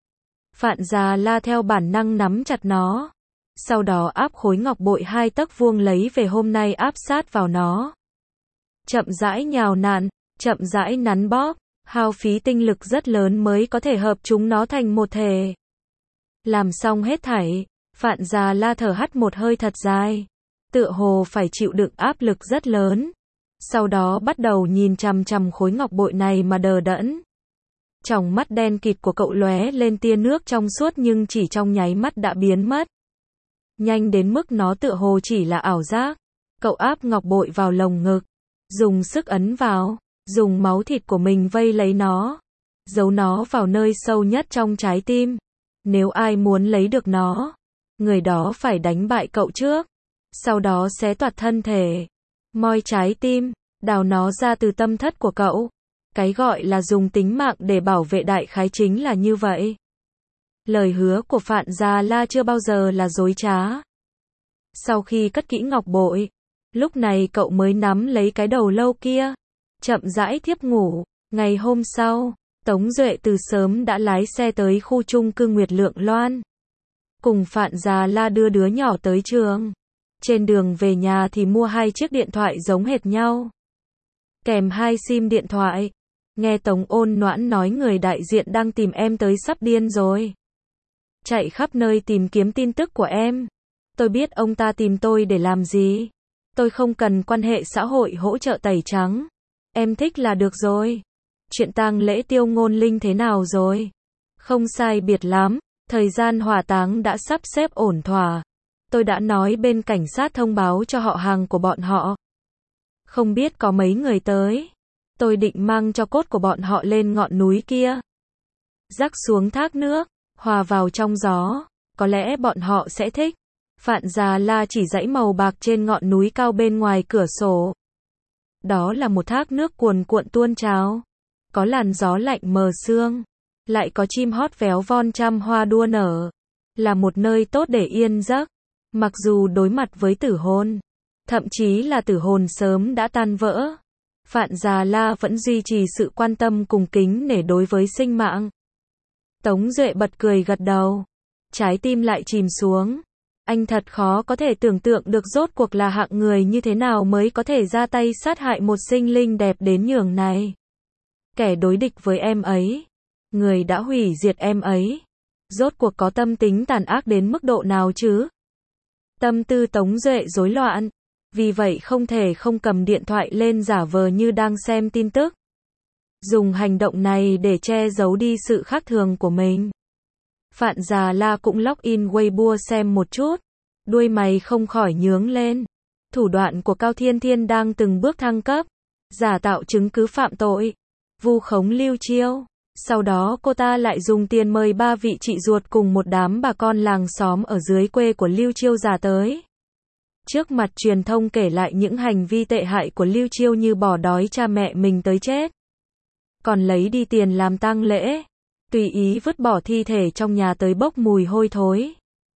Phạn Già La theo bản năng nắm chặt nó. Sau đó áp khối ngọc bội hai tấc vuông lấy về hôm nay áp sát vào nó. Chậm rãi nhào nặn, chậm rãi nắn bóp, hao phí tinh lực rất lớn mới có thể hợp chúng nó thành một thể. Làm xong hết thảy, Phạn Già La thở hắt một hơi thật dài, tựa hồ phải chịu đựng áp lực rất lớn. Sau đó bắt đầu nhìn chằm chằm khối ngọc bội này mà đờ đẫn. Tròng mắt đen kịt của cậu lóe lên tia nước trong suốt nhưng chỉ trong nháy mắt đã biến mất. Nhanh đến mức nó tựa hồ chỉ là ảo giác. Cậu áp ngọc bội vào lồng ngực, dùng sức ấn vào, dùng máu thịt của mình vây lấy nó, giấu nó vào nơi sâu nhất trong trái tim. Nếu ai muốn lấy được nó, người đó phải đánh bại cậu trước, sau đó xé toạc thân thể, moi trái tim, đào nó ra từ tâm thất của cậu. Cái gọi là dùng tính mạng để bảo vệ đại khái chính là như vậy. Lời hứa của Phạn Già La chưa bao giờ là dối trá. Sau khi cất kỹ ngọc bội, lúc này cậu mới nắm lấy cái đầu lâu kia, chậm rãi thiếp ngủ. Ngày hôm sau, Tống Duệ từ sớm đã lái xe tới khu chung cư Nguyệt Lượng Loan, cùng Phạn Già La đưa đứa nhỏ tới trường. Trên đường về nhà thì mua hai chiếc điện thoại giống hệt nhau, kèm hai sim điện thoại. Nghe Tống Ôn Noãn nói người đại diện đang tìm em tới sắp điên rồi, chạy khắp nơi tìm kiếm tin tức của em. Tôi biết ông ta tìm tôi để làm gì. Tôi không cần quan hệ xã hội hỗ trợ tẩy trắng. Em thích là được rồi. Chuyện tang lễ Tiêu Ngôn Linh thế nào rồi? Không sai biệt lắm, thời gian hỏa táng đã sắp xếp ổn thỏa. Tôi đã nói bên cảnh sát thông báo cho họ hàng của bọn họ. Không biết có mấy người tới. Tôi định mang cho cốt của bọn họ lên ngọn núi kia, rắc xuống thác nước, hòa vào trong gió. Có lẽ bọn họ sẽ thích. Phạn Già La chỉ dãy màu bạc trên ngọn núi cao bên ngoài cửa sổ. Đó là một thác nước cuồn cuộn tuôn trào, có làn gió lạnh mờ sương, lại có chim hót véo von trăm hoa đua nở. Là một nơi tốt để yên giấc. Mặc dù đối mặt với tử hồn, thậm chí là tử hồn sớm đã tan vỡ, Phạn Già La vẫn duy trì sự quan tâm cùng kính nể đối với sinh mạng. Tống Duệ bật cười gật đầu, trái tim lại chìm xuống. Anh thật khó có thể tưởng tượng được rốt cuộc là hạng người như thế nào mới có thể ra tay sát hại một sinh linh đẹp đến nhường này. Kẻ đối địch với em ấy, người đã hủy diệt em ấy, rốt cuộc có tâm tính tàn ác đến mức độ nào chứ? Tâm tư Tống Duệ rối loạn, vì vậy không thể không cầm điện thoại lên giả vờ như đang xem tin tức. Dùng hành động này để che giấu đi sự khác thường của mình. Phạn Già La cũng login Weibo xem một chút, đuôi mày không khỏi nhướng lên. Thủ đoạn của Cao Thiên Thiên đang từng bước thăng cấp, giả tạo chứng cứ phạm tội, vu khống Lưu Chiêu. Sau đó cô ta lại dùng tiền mời ba vị chị ruột cùng một đám bà con làng xóm ở dưới quê của Lưu Chiêu giả tới. Trước mặt truyền thông kể lại những hành vi tệ hại của Lưu Chiêu như bỏ đói cha mẹ mình tới chết, còn lấy đi tiền làm tang lễ, tùy ý vứt bỏ thi thể trong nhà tới bốc mùi hôi thối.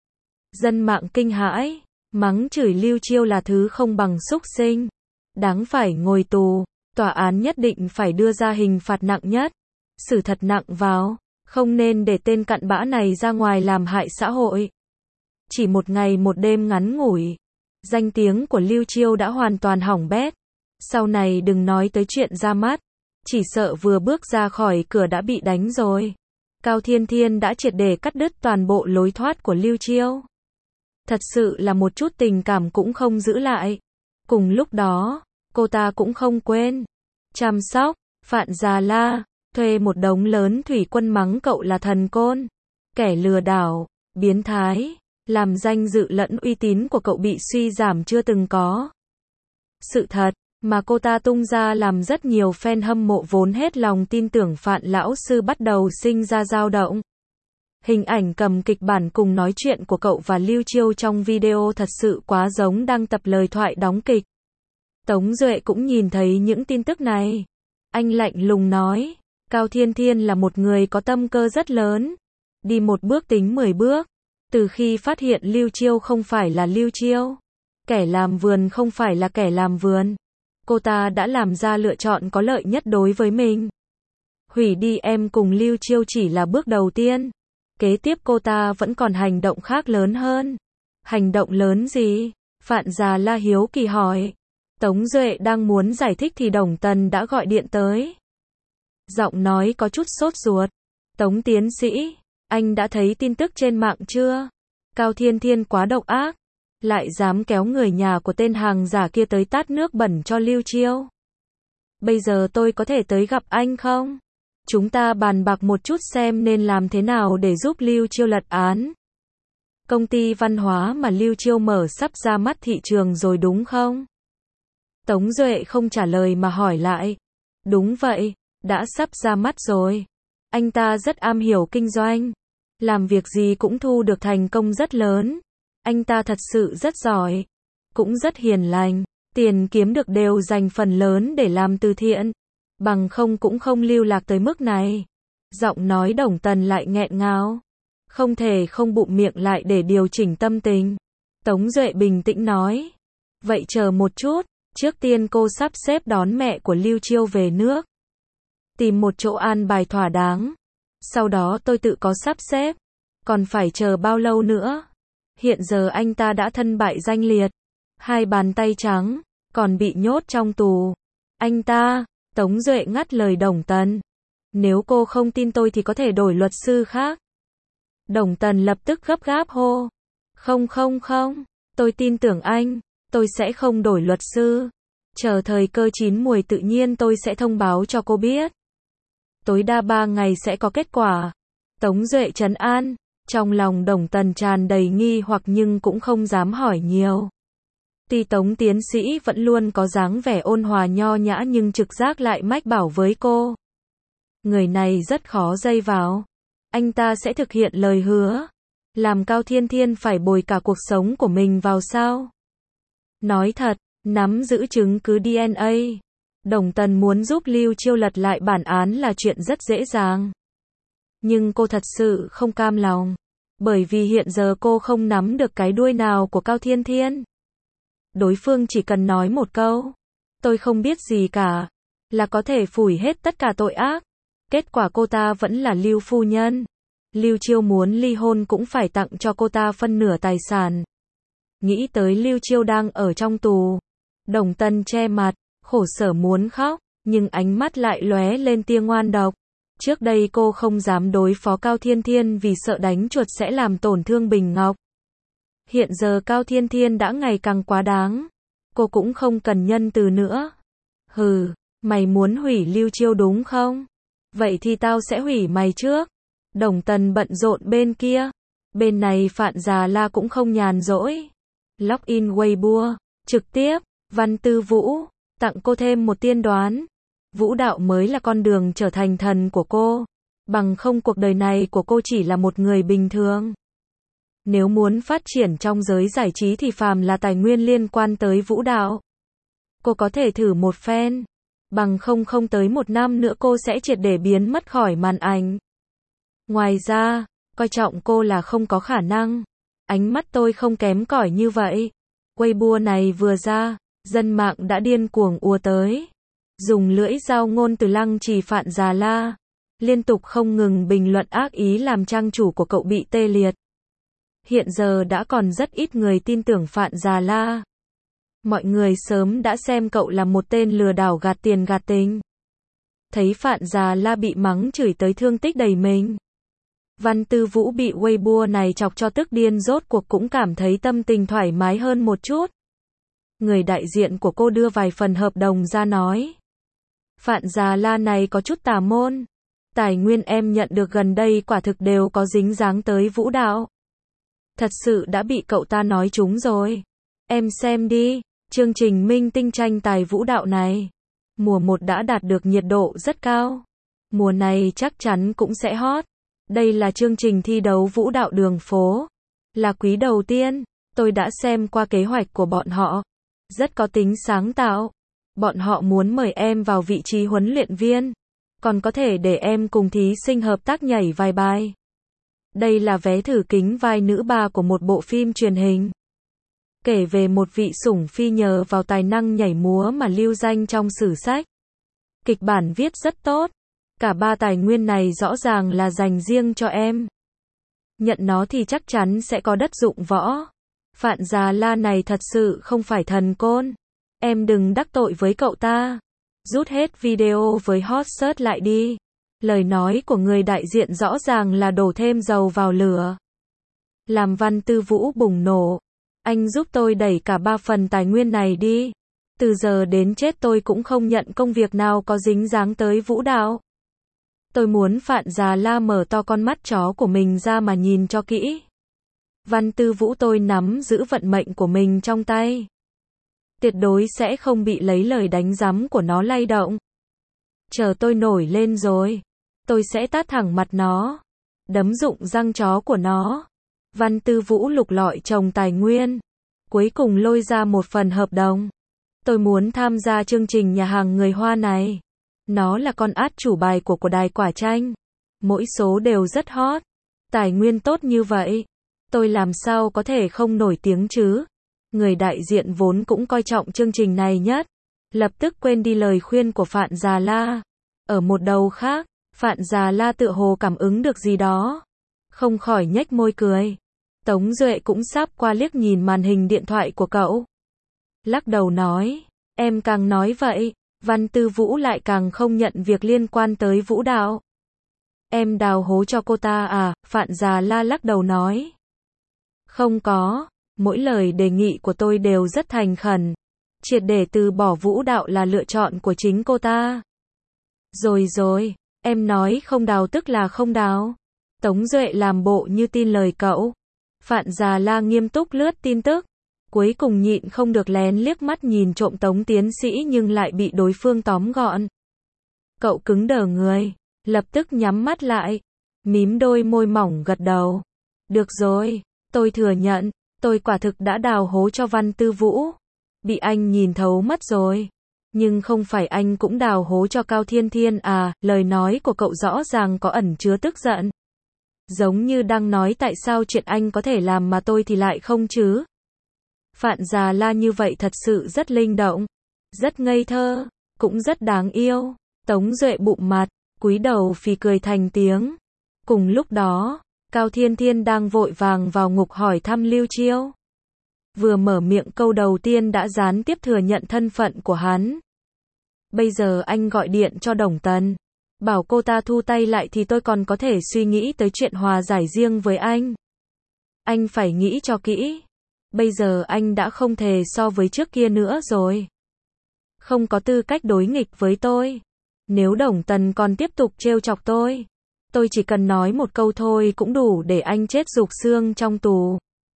Dân mạng kinh hãi, mắng chửi Lưu Chiêu là thứ không bằng súc sinh, đáng phải ngồi tù, tòa án nhất định phải đưa ra hình phạt nặng nhất, xử thật nặng vào, không nên để tên cặn bã này ra ngoài làm hại xã hội. Chỉ một ngày một đêm ngắn ngủi, danh tiếng của Lưu Chiêu đã hoàn toàn hỏng bét. Sau này đừng nói tới chuyện ra mắt, chỉ sợ vừa bước ra khỏi cửa đã bị đánh rồi. Cao Thiên Thiên đã triệt để cắt đứt toàn bộ lối thoát của Lưu Chiêu. Thật sự là một chút tình cảm cũng không giữ lại. Cùng lúc đó, cô ta cũng không quên chăm sóc Phạn Già La, thuê một đống lớn thủy quân mắng cậu là thần côn, kẻ lừa đảo, biến thái, làm danh dự lẫn uy tín của cậu bị suy giảm chưa từng có. Sự thật mà cô ta tung ra làm rất nhiều fan hâm mộ vốn hết lòng tin tưởng Phạn lão sư bắt đầu sinh ra dao động. Hình ảnh cầm kịch bản cùng nói chuyện của cậu và Lưu Chiêu trong video thật sự quá giống đang tập lời thoại đóng kịch. Tống Duệ cũng nhìn thấy những tin tức này. Anh lạnh lùng nói, Cao Thiên Thiên là một người có tâm cơ rất lớn, đi một bước tính mười bước. Từ khi phát hiện Lưu Chiêu không phải là Lưu Chiêu, kẻ làm vườn không phải là kẻ làm vườn, cô ta đã làm ra lựa chọn có lợi nhất đối với mình. Hủy đi em cùng Lưu Chiêu chỉ là bước đầu tiên. Kế tiếp cô ta vẫn còn hành động khác lớn hơn. Hành động lớn gì? Phạn Già La hiếu kỳ hỏi. Tống Duệ đang muốn giải thích thì Đồng Tần đã gọi điện tới. Giọng nói có chút sốt ruột. Tống tiến sĩ, anh đã thấy tin tức trên mạng chưa? Cao Thiên Thiên quá độc ác, lại dám kéo người nhà của tên hàng giả kia tới tát nước bẩn cho Lưu Chiêu. Bây giờ tôi có thể tới gặp anh không? Chúng ta bàn bạc một chút xem nên làm thế nào để giúp Lưu Chiêu lật án. Công ty văn hóa mà Lưu Chiêu mở sắp ra mắt thị trường rồi đúng không? Tống Duệ không trả lời mà hỏi lại. Đúng vậy, đã sắp ra mắt rồi. Anh ta rất am hiểu kinh doanh. Làm việc gì cũng thu được thành công rất lớn. Anh ta thật sự rất giỏi. Cũng rất hiền lành. Tiền kiếm được đều dành phần lớn để làm từ thiện. Bằng không cũng không lưu lạc tới mức này. Giọng nói Đồng Tần lại nghẹn ngào. Không thể không bụm miệng lại để điều chỉnh tâm tình. Tống Duệ bình tĩnh nói. Vậy chờ một chút. Trước tiên cô sắp xếp đón mẹ của Lưu Chiêu về nước. Tìm một chỗ an bài thỏa đáng. Sau đó tôi tự có sắp xếp. Còn phải chờ bao lâu nữa? Hiện giờ anh ta đã thân bại danh liệt. Hai bàn tay trắng. Còn bị nhốt trong tù. Anh ta. Tống Duệ ngắt lời Đồng Tần. Nếu cô không tin tôi thì có thể đổi luật sư khác. Đồng Tần lập tức gấp gáp hô. Không không không. Tôi tin tưởng anh. Tôi sẽ không đổi luật sư. Chờ thời cơ chín muồi tự nhiên tôi sẽ thông báo cho cô biết. Tối đa ba ngày sẽ có kết quả. Tống Duệ trấn an. Trong lòng Đồng Tần tràn đầy nghi hoặc nhưng cũng không dám hỏi nhiều. Tuy Tống tiến sĩ vẫn luôn có dáng vẻ ôn hòa nho nhã nhưng trực giác lại mách bảo với cô. Người này rất khó dây vào. Anh ta sẽ thực hiện lời hứa. Làm Cao Thiên Thiên phải bồi cả cuộc sống của mình vào sao? Nói thật, nắm giữ chứng cứ đê en a. Đồng Tần muốn giúp Lưu Chiêu lật lại bản án là chuyện rất dễ dàng. Nhưng cô thật sự không cam lòng. Bởi vì hiện giờ cô không nắm được cái đuôi nào của Cao Thiên Thiên. Đối phương chỉ cần nói một câu. Tôi không biết gì cả. Là có thể phủi hết tất cả tội ác. Kết quả cô ta vẫn là Lưu phu nhân. Lưu Chiêu muốn ly hôn cũng phải tặng cho cô ta phân nửa tài sản. Nghĩ tới Lưu Chiêu đang ở trong tù. Đồng Tần che mặt, khổ sở muốn khóc, nhưng ánh mắt lại lóe lên tia ngoan độc. Trước đây cô không dám đối phó Cao Thiên Thiên vì sợ đánh chuột sẽ làm tổn thương Bình Ngọc. Hiện giờ Cao Thiên Thiên đã ngày càng quá đáng. Cô cũng không cần nhân từ nữa. Hừ, mày muốn hủy Lưu Chiêu đúng không? Vậy thì tao sẽ hủy mày trước. Đồng Tần bận rộn bên kia. Bên này Phạn Già La cũng không nhàn rỗi. Login Weibo, trực tiếp, Văn Tư Vũ, tặng cô thêm một tiên đoán. Vũ đạo mới là con đường trở thành thần của cô. Bằng không cuộc đời này của cô chỉ là một người bình thường. Nếu muốn phát triển trong giới giải trí thì phàm là tài nguyên liên quan tới vũ đạo. Cô có thể thử một phen. Bằng không không tới một năm nữa cô sẽ triệt để biến mất khỏi màn ảnh. Ngoài ra, coi trọng cô là không có khả năng. Ánh mắt tôi không kém cỏi như vậy. Weibo này vừa ra, dân mạng đã điên cuồng ùa tới. Dùng lưỡi dao ngôn từ lăng trì Phạn Già La. Liên tục không ngừng bình luận ác ý làm trang chủ của cậu bị tê liệt. Hiện giờ đã còn rất ít người tin tưởng Phạn Già La. Mọi người sớm đã xem cậu là một tên lừa đảo gạt tiền gạt tình. Thấy Phạn Già La bị mắng chửi tới thương tích đầy mình. Văn Tư Vũ bị Weibo này chọc cho tức điên rốt cuộc cũng cảm thấy tâm tình thoải mái hơn một chút. Người đại diện của cô đưa vài phần hợp đồng ra nói. Phạn Già La này có chút tà môn. Tài nguyên em nhận được gần đây quả thực đều có dính dáng tới vũ đạo. Thật sự đã bị cậu ta nói trúng rồi. Em xem đi, chương trình minh tinh tranh tài vũ đạo này. Mùa một đã đạt được nhiệt độ rất cao. Mùa này chắc chắn cũng sẽ hot. Đây là chương trình thi đấu vũ đạo đường phố. Là quý đầu tiên, tôi đã xem qua kế hoạch của bọn họ. Rất có tính sáng tạo. Bọn họ muốn mời em vào vị trí huấn luyện viên. Còn có thể để em cùng thí sinh hợp tác nhảy vài bài. Đây là vé thử kính vai nữ ba của một bộ phim truyền hình. Kể về một vị sủng phi nhờ vào tài năng nhảy múa mà lưu danh trong sử sách. Kịch bản viết rất tốt. Cả ba tài nguyên này rõ ràng là dành riêng cho em. Nhận nó thì chắc chắn sẽ có đất dụng võ. Phạn Già La này thật sự không phải thần côn. Em đừng đắc tội với cậu ta. Rút hết video với hot search lại đi. Lời nói của người đại diện rõ ràng là đổ thêm dầu vào lửa. Làm Văn Tư Vũ bùng nổ. Anh giúp tôi đẩy cả ba phần tài nguyên này đi. Từ giờ đến chết tôi cũng không nhận công việc nào có dính dáng tới vũ đạo. Tôi muốn Phạn Già La mở to con mắt chó của mình ra mà nhìn cho kỹ. Văn Tư Vũ, tôi nắm giữ vận mệnh của mình trong tay. Tuyệt đối sẽ không bị lấy lời đánh giám của nó lay động. Chờ tôi nổi lên rồi, tôi sẽ tát thẳng mặt nó, đấm rụng răng chó của nó. Văn Tư Vũ lục lọi trồng tài nguyên, cuối cùng lôi ra một phần hợp đồng. Tôi muốn tham gia chương trình nhà hàng người Hoa này. Nó là con át chủ bài của của đài Quả Chanh. Mỗi số đều rất hot. Tài nguyên tốt như vậy, tôi làm sao có thể không nổi tiếng chứ? Người đại diện vốn cũng coi trọng chương trình này nhất, lập tức quên đi lời khuyên của Phạn Già La. Ở một đầu khác, Phạn Già La tựa hồ cảm ứng được gì đó, không khỏi nhếch môi cười. Tống Duệ cũng sắp qua liếc nhìn màn hình điện thoại của cậu. Lắc đầu nói, em càng nói vậy, Văn Tư Vũ lại càng không nhận việc liên quan tới vũ đạo. Em đào hố cho cô ta à? Phạn Già La lắc đầu nói. Không có, mỗi lời đề nghị của tôi đều rất thành khẩn. Triệt để từ bỏ vũ đạo là lựa chọn của chính cô ta. Rồi rồi, em nói không đào tức là không đào. Tống Duệ làm bộ như tin lời cậu. Phạn Già La nghiêm túc lướt tin tức. Cuối cùng nhịn không được lén liếc mắt nhìn trộm Tống tiến sĩ nhưng lại bị đối phương tóm gọn. Cậu cứng đờ người, lập tức nhắm mắt lại, mím đôi môi mỏng gật đầu. Được rồi, tôi thừa nhận, tôi quả thực đã đào hố cho Văn Tư Vũ. Bị anh nhìn thấu mất rồi. Nhưng không phải anh cũng đào hố cho Cao Thiên Thiên à? Lời nói của cậu rõ ràng có ẩn chứa tức giận. Giống như đang nói tại sao chuyện anh có thể làm mà tôi thì lại không chứ? Phạn Già La như vậy thật sự rất linh động, rất ngây thơ, cũng rất đáng yêu. Tống Duệ bụng mặt, cúi đầu phì cười thành tiếng. Cùng lúc đó, Cao Thiên Thiên đang vội vàng vào ngục hỏi thăm Lưu Chiêu. Vừa mở miệng câu đầu tiên đã gián tiếp thừa nhận thân phận của hắn. Bây giờ anh gọi điện cho Đồng Tần, bảo cô ta thu tay lại thì tôi còn có thể suy nghĩ tới chuyện hòa giải riêng với anh. Anh phải nghĩ cho kỹ. Bây giờ anh đã không thể so với trước kia nữa rồi. Không có tư cách đối nghịch với tôi. Nếu Đồng Tần còn tiếp tục trêu chọc tôi, tôi chỉ cần nói một câu thôi cũng đủ để anh chết rục xương trong tù.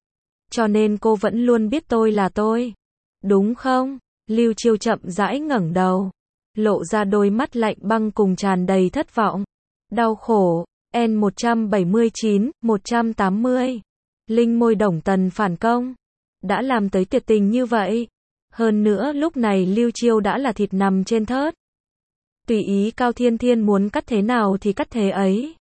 Cho nên cô vẫn luôn biết tôi là tôi, đúng không? Lưu Chiêu chậm rãi ngẩng đầu, lộ ra đôi mắt lạnh băng cùng tràn đầy thất vọng, đau khổ. N một trăm bảy mươi chín, một trăm tám mươi. Linh môi Đồng Tần phản công. Đã làm tới tuyệt tình như vậy. Hơn nữa lúc này Lưu Chiêu đã là thịt nằm trên thớt. Tùy ý Cao Thiên Thiên muốn cắt thế nào thì cắt thế ấy.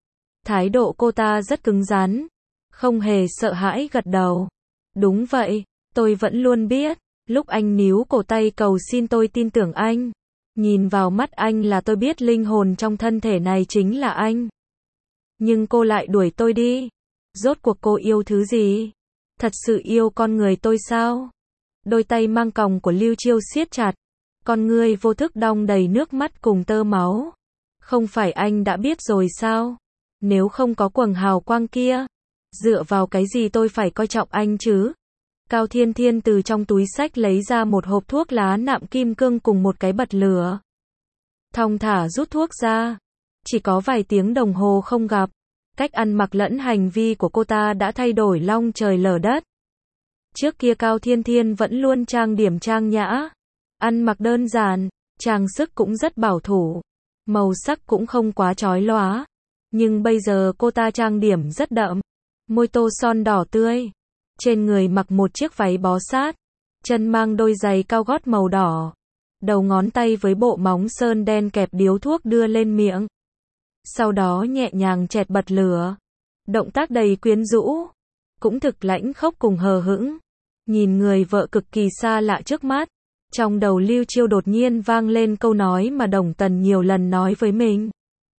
Thái độ cô ta rất cứng rắn, không hề sợ hãi gật đầu. Đúng vậy, tôi vẫn luôn biết. Lúc anh níu cổ tay cầu xin tôi tin tưởng anh. Nhìn vào mắt anh là tôi biết linh hồn trong thân thể này chính là anh. Nhưng cô lại đuổi tôi đi. Rốt cuộc cô yêu thứ gì? Thật sự yêu con người tôi sao? Đôi tay mang còng của Lưu Chiêu siết chặt. Con ngươi vô thức đong đầy nước mắt cùng tơ máu. Không phải anh đã biết rồi sao? Nếu không có quầng hào quang kia, dựa vào cái gì tôi phải coi trọng anh chứ? Cao Thiên Thiên từ trong túi xách lấy ra một hộp thuốc lá nạm kim cương cùng một cái bật lửa. Thong thả rút thuốc ra. Chỉ có vài tiếng đồng hồ không gặp, cách ăn mặc lẫn hành vi của cô ta đã thay đổi long trời lở đất. Trước kia Cao Thiên Thiên vẫn luôn trang điểm trang nhã, ăn mặc đơn giản, trang sức cũng rất bảo thủ, màu sắc cũng không quá chói lóa. Nhưng bây giờ cô ta trang điểm rất đậm, môi tô son đỏ tươi, trên người mặc một chiếc váy bó sát, chân mang đôi giày cao gót màu đỏ, đầu ngón tay với bộ móng sơn đen kẹp điếu thuốc đưa lên miệng. Sau đó nhẹ nhàng chẹt bật lửa. Động tác đầy quyến rũ, cũng thực lãnh khốc cùng hờ hững. Nhìn người vợ cực kỳ xa lạ trước mắt, trong đầu Lưu Chiêu đột nhiên vang lên câu nói mà Đồng Tần nhiều lần nói với mình.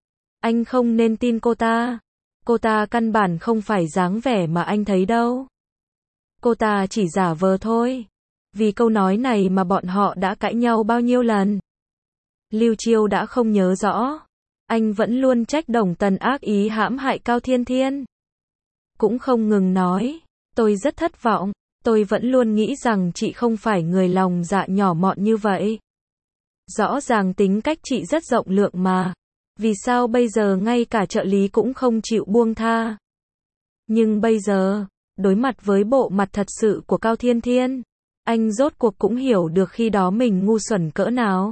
Anh không nên tin cô ta. Cô ta căn bản không phải dáng vẻ mà anh thấy đâu. Cô ta chỉ giả vờ thôi. Vì câu nói này mà bọn họ đã cãi nhau bao nhiêu lần. Lưu Chiêu đã không nhớ rõ. Anh vẫn luôn trách Đồng Tần ác ý hãm hại Cao Thiên Thiên. Cũng không ngừng nói, tôi rất thất vọng, tôi vẫn luôn nghĩ rằng chị không phải người lòng dạ nhỏ mọn như vậy. Rõ ràng tính cách chị rất rộng lượng mà. Vì sao bây giờ ngay cả trợ lý cũng không chịu buông tha? Nhưng bây giờ, đối mặt với bộ mặt thật sự của Cao Thiên Thiên, anh rốt cuộc cũng hiểu được khi đó mình ngu xuẩn cỡ nào.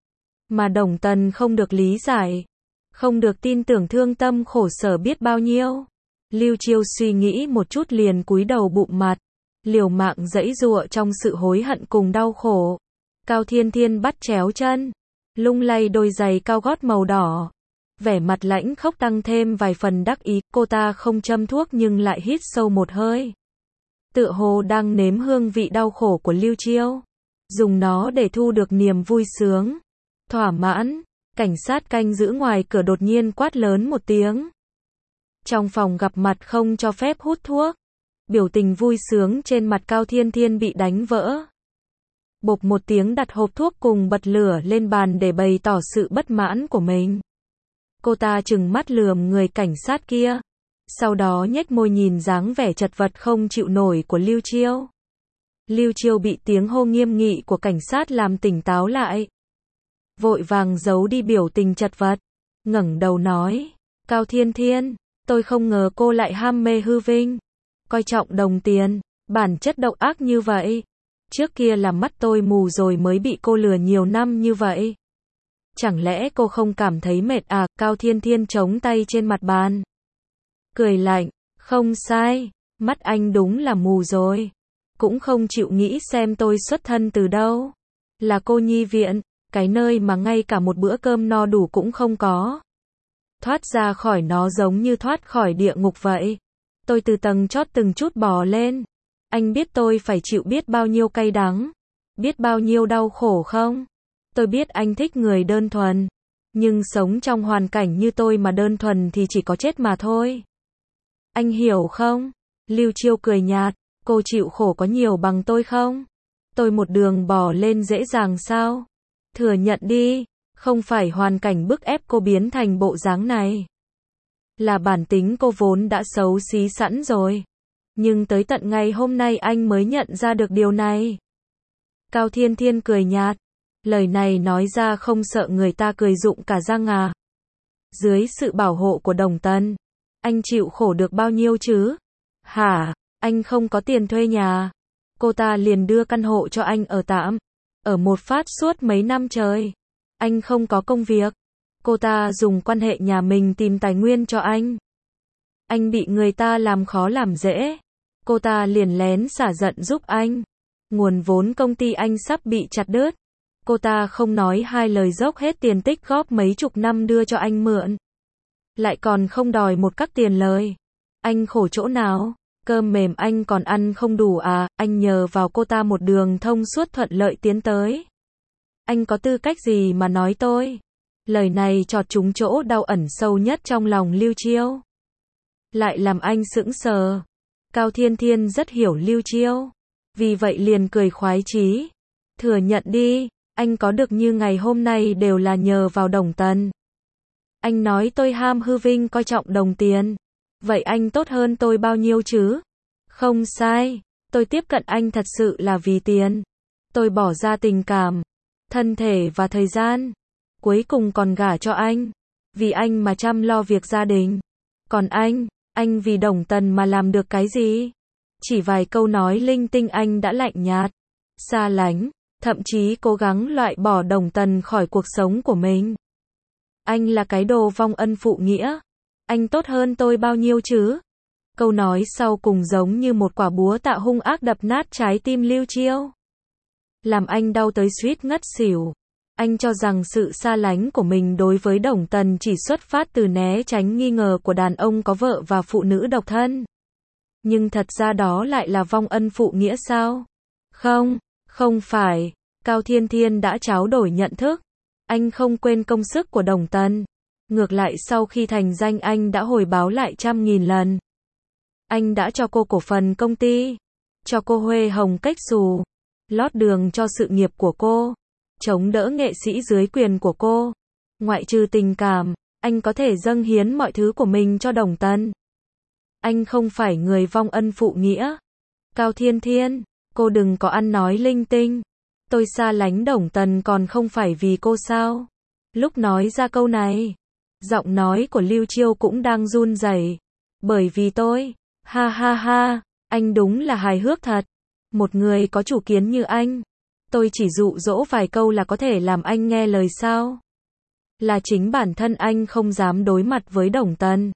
Mà Đồng Tần không được lý giải, không được tin tưởng thương tâm khổ sở biết bao nhiêu. Lưu Chiêu suy nghĩ một chút liền cúi đầu bụm mặt, liều mạng giãy giụa trong sự hối hận cùng đau khổ. Cao Thiên Thiên bắt chéo chân, lung lay đôi giày cao gót màu đỏ. Vẻ mặt lãnh khốc tăng thêm vài phần đắc ý, cô ta không châm thuốc nhưng lại hít sâu một hơi. Tựa hồ đang nếm hương vị đau khổ của Lưu Chiêu, dùng nó để thu được niềm vui sướng. Thỏa mãn, cảnh sát canh giữ ngoài cửa đột nhiên quát lớn một tiếng. Trong phòng gặp mặt không cho phép hút thuốc. Biểu tình vui sướng trên mặt Cao Thiên Thiên bị đánh vỡ. Bộp một tiếng đặt hộp thuốc cùng bật lửa lên bàn để bày tỏ sự bất mãn của mình. Cô ta trừng mắt lườm người cảnh sát kia. Sau đó nhếch môi nhìn dáng vẻ chật vật không chịu nổi của Lưu Chiêu. Lưu Chiêu bị tiếng hô nghiêm nghị của cảnh sát làm tỉnh táo lại. Vội vàng giấu đi biểu tình chật vật. Ngẩng đầu nói, Cao Thiên Thiên, tôi không ngờ cô lại ham mê hư vinh, coi trọng đồng tiền, bản chất độc ác như vậy. Trước kia là mắt tôi mù rồi mới bị cô lừa nhiều năm như vậy. Chẳng lẽ cô không cảm thấy mệt à? Cao Thiên Thiên chống tay trên mặt bàn. Cười lạnh, không sai, mắt anh đúng là mù rồi. Cũng không chịu nghĩ xem tôi xuất thân từ đâu. Là cô nhi viện, cái nơi mà ngay cả một bữa cơm no đủ cũng không có. Thoát ra khỏi nó giống như thoát khỏi địa ngục vậy. Tôi từ tầng chót từng chút bò lên. Anh biết tôi phải chịu biết bao nhiêu cay đắng, biết bao nhiêu đau khổ không? Tôi biết anh thích người đơn thuần, nhưng sống trong hoàn cảnh như tôi mà đơn thuần thì chỉ có chết mà thôi. Anh hiểu không? Lưu Chiêu cười nhạt, cô chịu khổ có nhiều bằng tôi không? Tôi một đường bò lên dễ dàng sao? Thừa nhận đi, không phải hoàn cảnh bức ép cô biến thành bộ dáng này. Là bản tính cô vốn đã xấu xí sẵn rồi. Nhưng tới tận ngày hôm nay anh mới nhận ra được điều này. Cao Thiên Thiên cười nhạt. Lời này nói ra không sợ người ta cười rụng cả răng à. Dưới sự bảo hộ của Đồng Tần, anh chịu khổ được bao nhiêu chứ? Hả? Anh không có tiền thuê nhà. Cô ta liền đưa căn hộ cho anh ở tạm. Ở một phát suốt mấy năm trời. Anh không có công việc. Cô ta dùng quan hệ nhà mình tìm tài nguyên cho anh. Anh bị người ta làm khó làm dễ. Cô ta liền lén xả giận giúp anh. Nguồn vốn công ty anh sắp bị chặt đứt. Cô ta không nói hai lời dốc hết tiền tích góp mấy chục năm đưa cho anh mượn. Lại còn không đòi một các tiền lời. Anh khổ chỗ nào? Cơm mềm anh còn ăn không đủ à? Anh nhờ vào cô ta một đường thông suốt thuận lợi tiến tới. Anh có tư cách gì mà nói tôi? Lời này chọt trúng chỗ đau ẩn sâu nhất trong lòng Lưu Chiêu. Lại làm anh sững sờ. Cao Thiên Thiên rất hiểu Lưu Chiêu. Vì vậy liền cười khoái chí. Thừa nhận đi, anh có được như ngày hôm nay đều là nhờ vào Đồng Tần. Anh nói tôi ham hư vinh coi trọng đồng tiền. Vậy anh tốt hơn tôi bao nhiêu chứ? Không sai, tôi tiếp cận anh thật sự là vì tiền. Tôi bỏ ra tình cảm, thân thể và thời gian. Cuối cùng còn gả cho anh. Vì anh mà chăm lo việc gia đình. Còn anh, anh vì Đồng Tần mà làm được cái gì? Chỉ vài câu nói linh tinh anh đã lạnh nhạt, xa lánh, thậm chí cố gắng loại bỏ Đồng Tần khỏi cuộc sống của mình. Anh là cái đồ vong ân phụ nghĩa. Anh tốt hơn tôi bao nhiêu chứ? Câu nói sau cùng giống như một quả búa tạ hung ác đập nát trái tim Lưu Chiêu. Làm anh đau tới suýt ngất xỉu. Anh cho rằng sự xa lánh của mình đối với Đồng Tần chỉ xuất phát từ né tránh nghi ngờ của đàn ông có vợ và phụ nữ độc thân. Nhưng thật ra đó lại là vong ân phụ nghĩa sao? Không, không phải. Cao Thiên Thiên đã tráo đổi nhận thức. Anh không quên công sức của Đồng Tần. Ngược lại sau khi thành danh anh đã hồi báo lại trăm nghìn lần. Anh đã cho cô cổ phần công ty. Cho cô huê hồng cách xù. lót đường cho sự nghiệp của cô, chống đỡ nghệ sĩ dưới quyền của cô. Ngoại trừ tình cảm, anh có thể dâng hiến mọi thứ của mình cho Đồng Tần. Anh không phải người vong ân phụ nghĩa. Cao Thiên Thiên, cô đừng có ăn nói linh tinh. Tôi xa lánh Đồng Tần còn không phải vì cô sao? Lúc nói ra câu này, giọng nói của Lưu Chiêu cũng đang run rẩy. Bởi vì tôi, ha ha ha, anh đúng là hài hước thật. Một người có chủ kiến như anh, tôi chỉ dụ dỗ vài câu là có thể làm anh nghe lời sao? Là chính bản thân anh không dám đối mặt với Đồng Tần.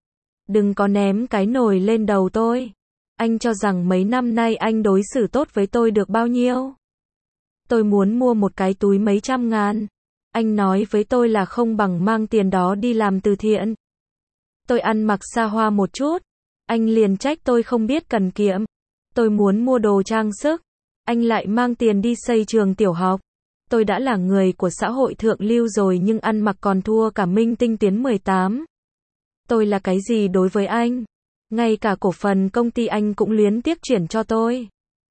Đừng có ném cái nồi lên đầu tôi. Anh cho rằng mấy năm nay anh đối xử tốt với tôi được bao nhiêu? Tôi muốn mua một cái túi mấy trăm ngàn. Anh nói với tôi là không bằng mang tiền đó đi làm từ thiện. Tôi ăn mặc xa hoa một chút. Anh liền trách tôi không biết cần kiệm. Tôi muốn mua đồ trang sức. Anh lại mang tiền đi xây trường tiểu học. Tôi đã là người của xã hội thượng lưu rồi nhưng ăn mặc còn thua cả minh tinh Tiến mười tám. Tôi là cái gì đối với anh? Ngay cả cổ phần công ty anh cũng luyến tiếc chuyển cho tôi.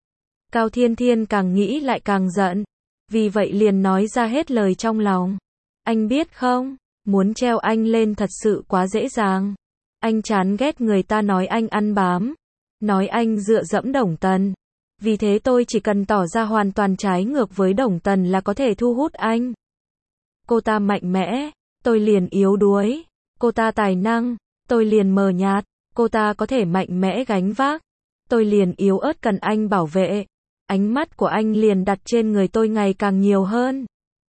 Cao Thiên Thiên càng nghĩ lại càng giận. Vì vậy liền nói ra hết lời trong lòng. Anh biết không, muốn treo anh lên thật sự quá dễ dàng. Anh chán ghét người ta nói anh ăn bám. Nói anh dựa dẫm Đồng Tần. Vì thế tôi chỉ cần tỏ ra hoàn toàn trái ngược với Đồng Tần là có thể thu hút anh. Cô ta mạnh mẽ, tôi liền yếu đuối. Cô ta tài năng, tôi liền mờ nhạt. Cô ta có thể mạnh mẽ gánh vác, tôi liền yếu ớt cần anh bảo vệ. Ánh mắt của anh liền đặt trên người tôi ngày càng nhiều hơn.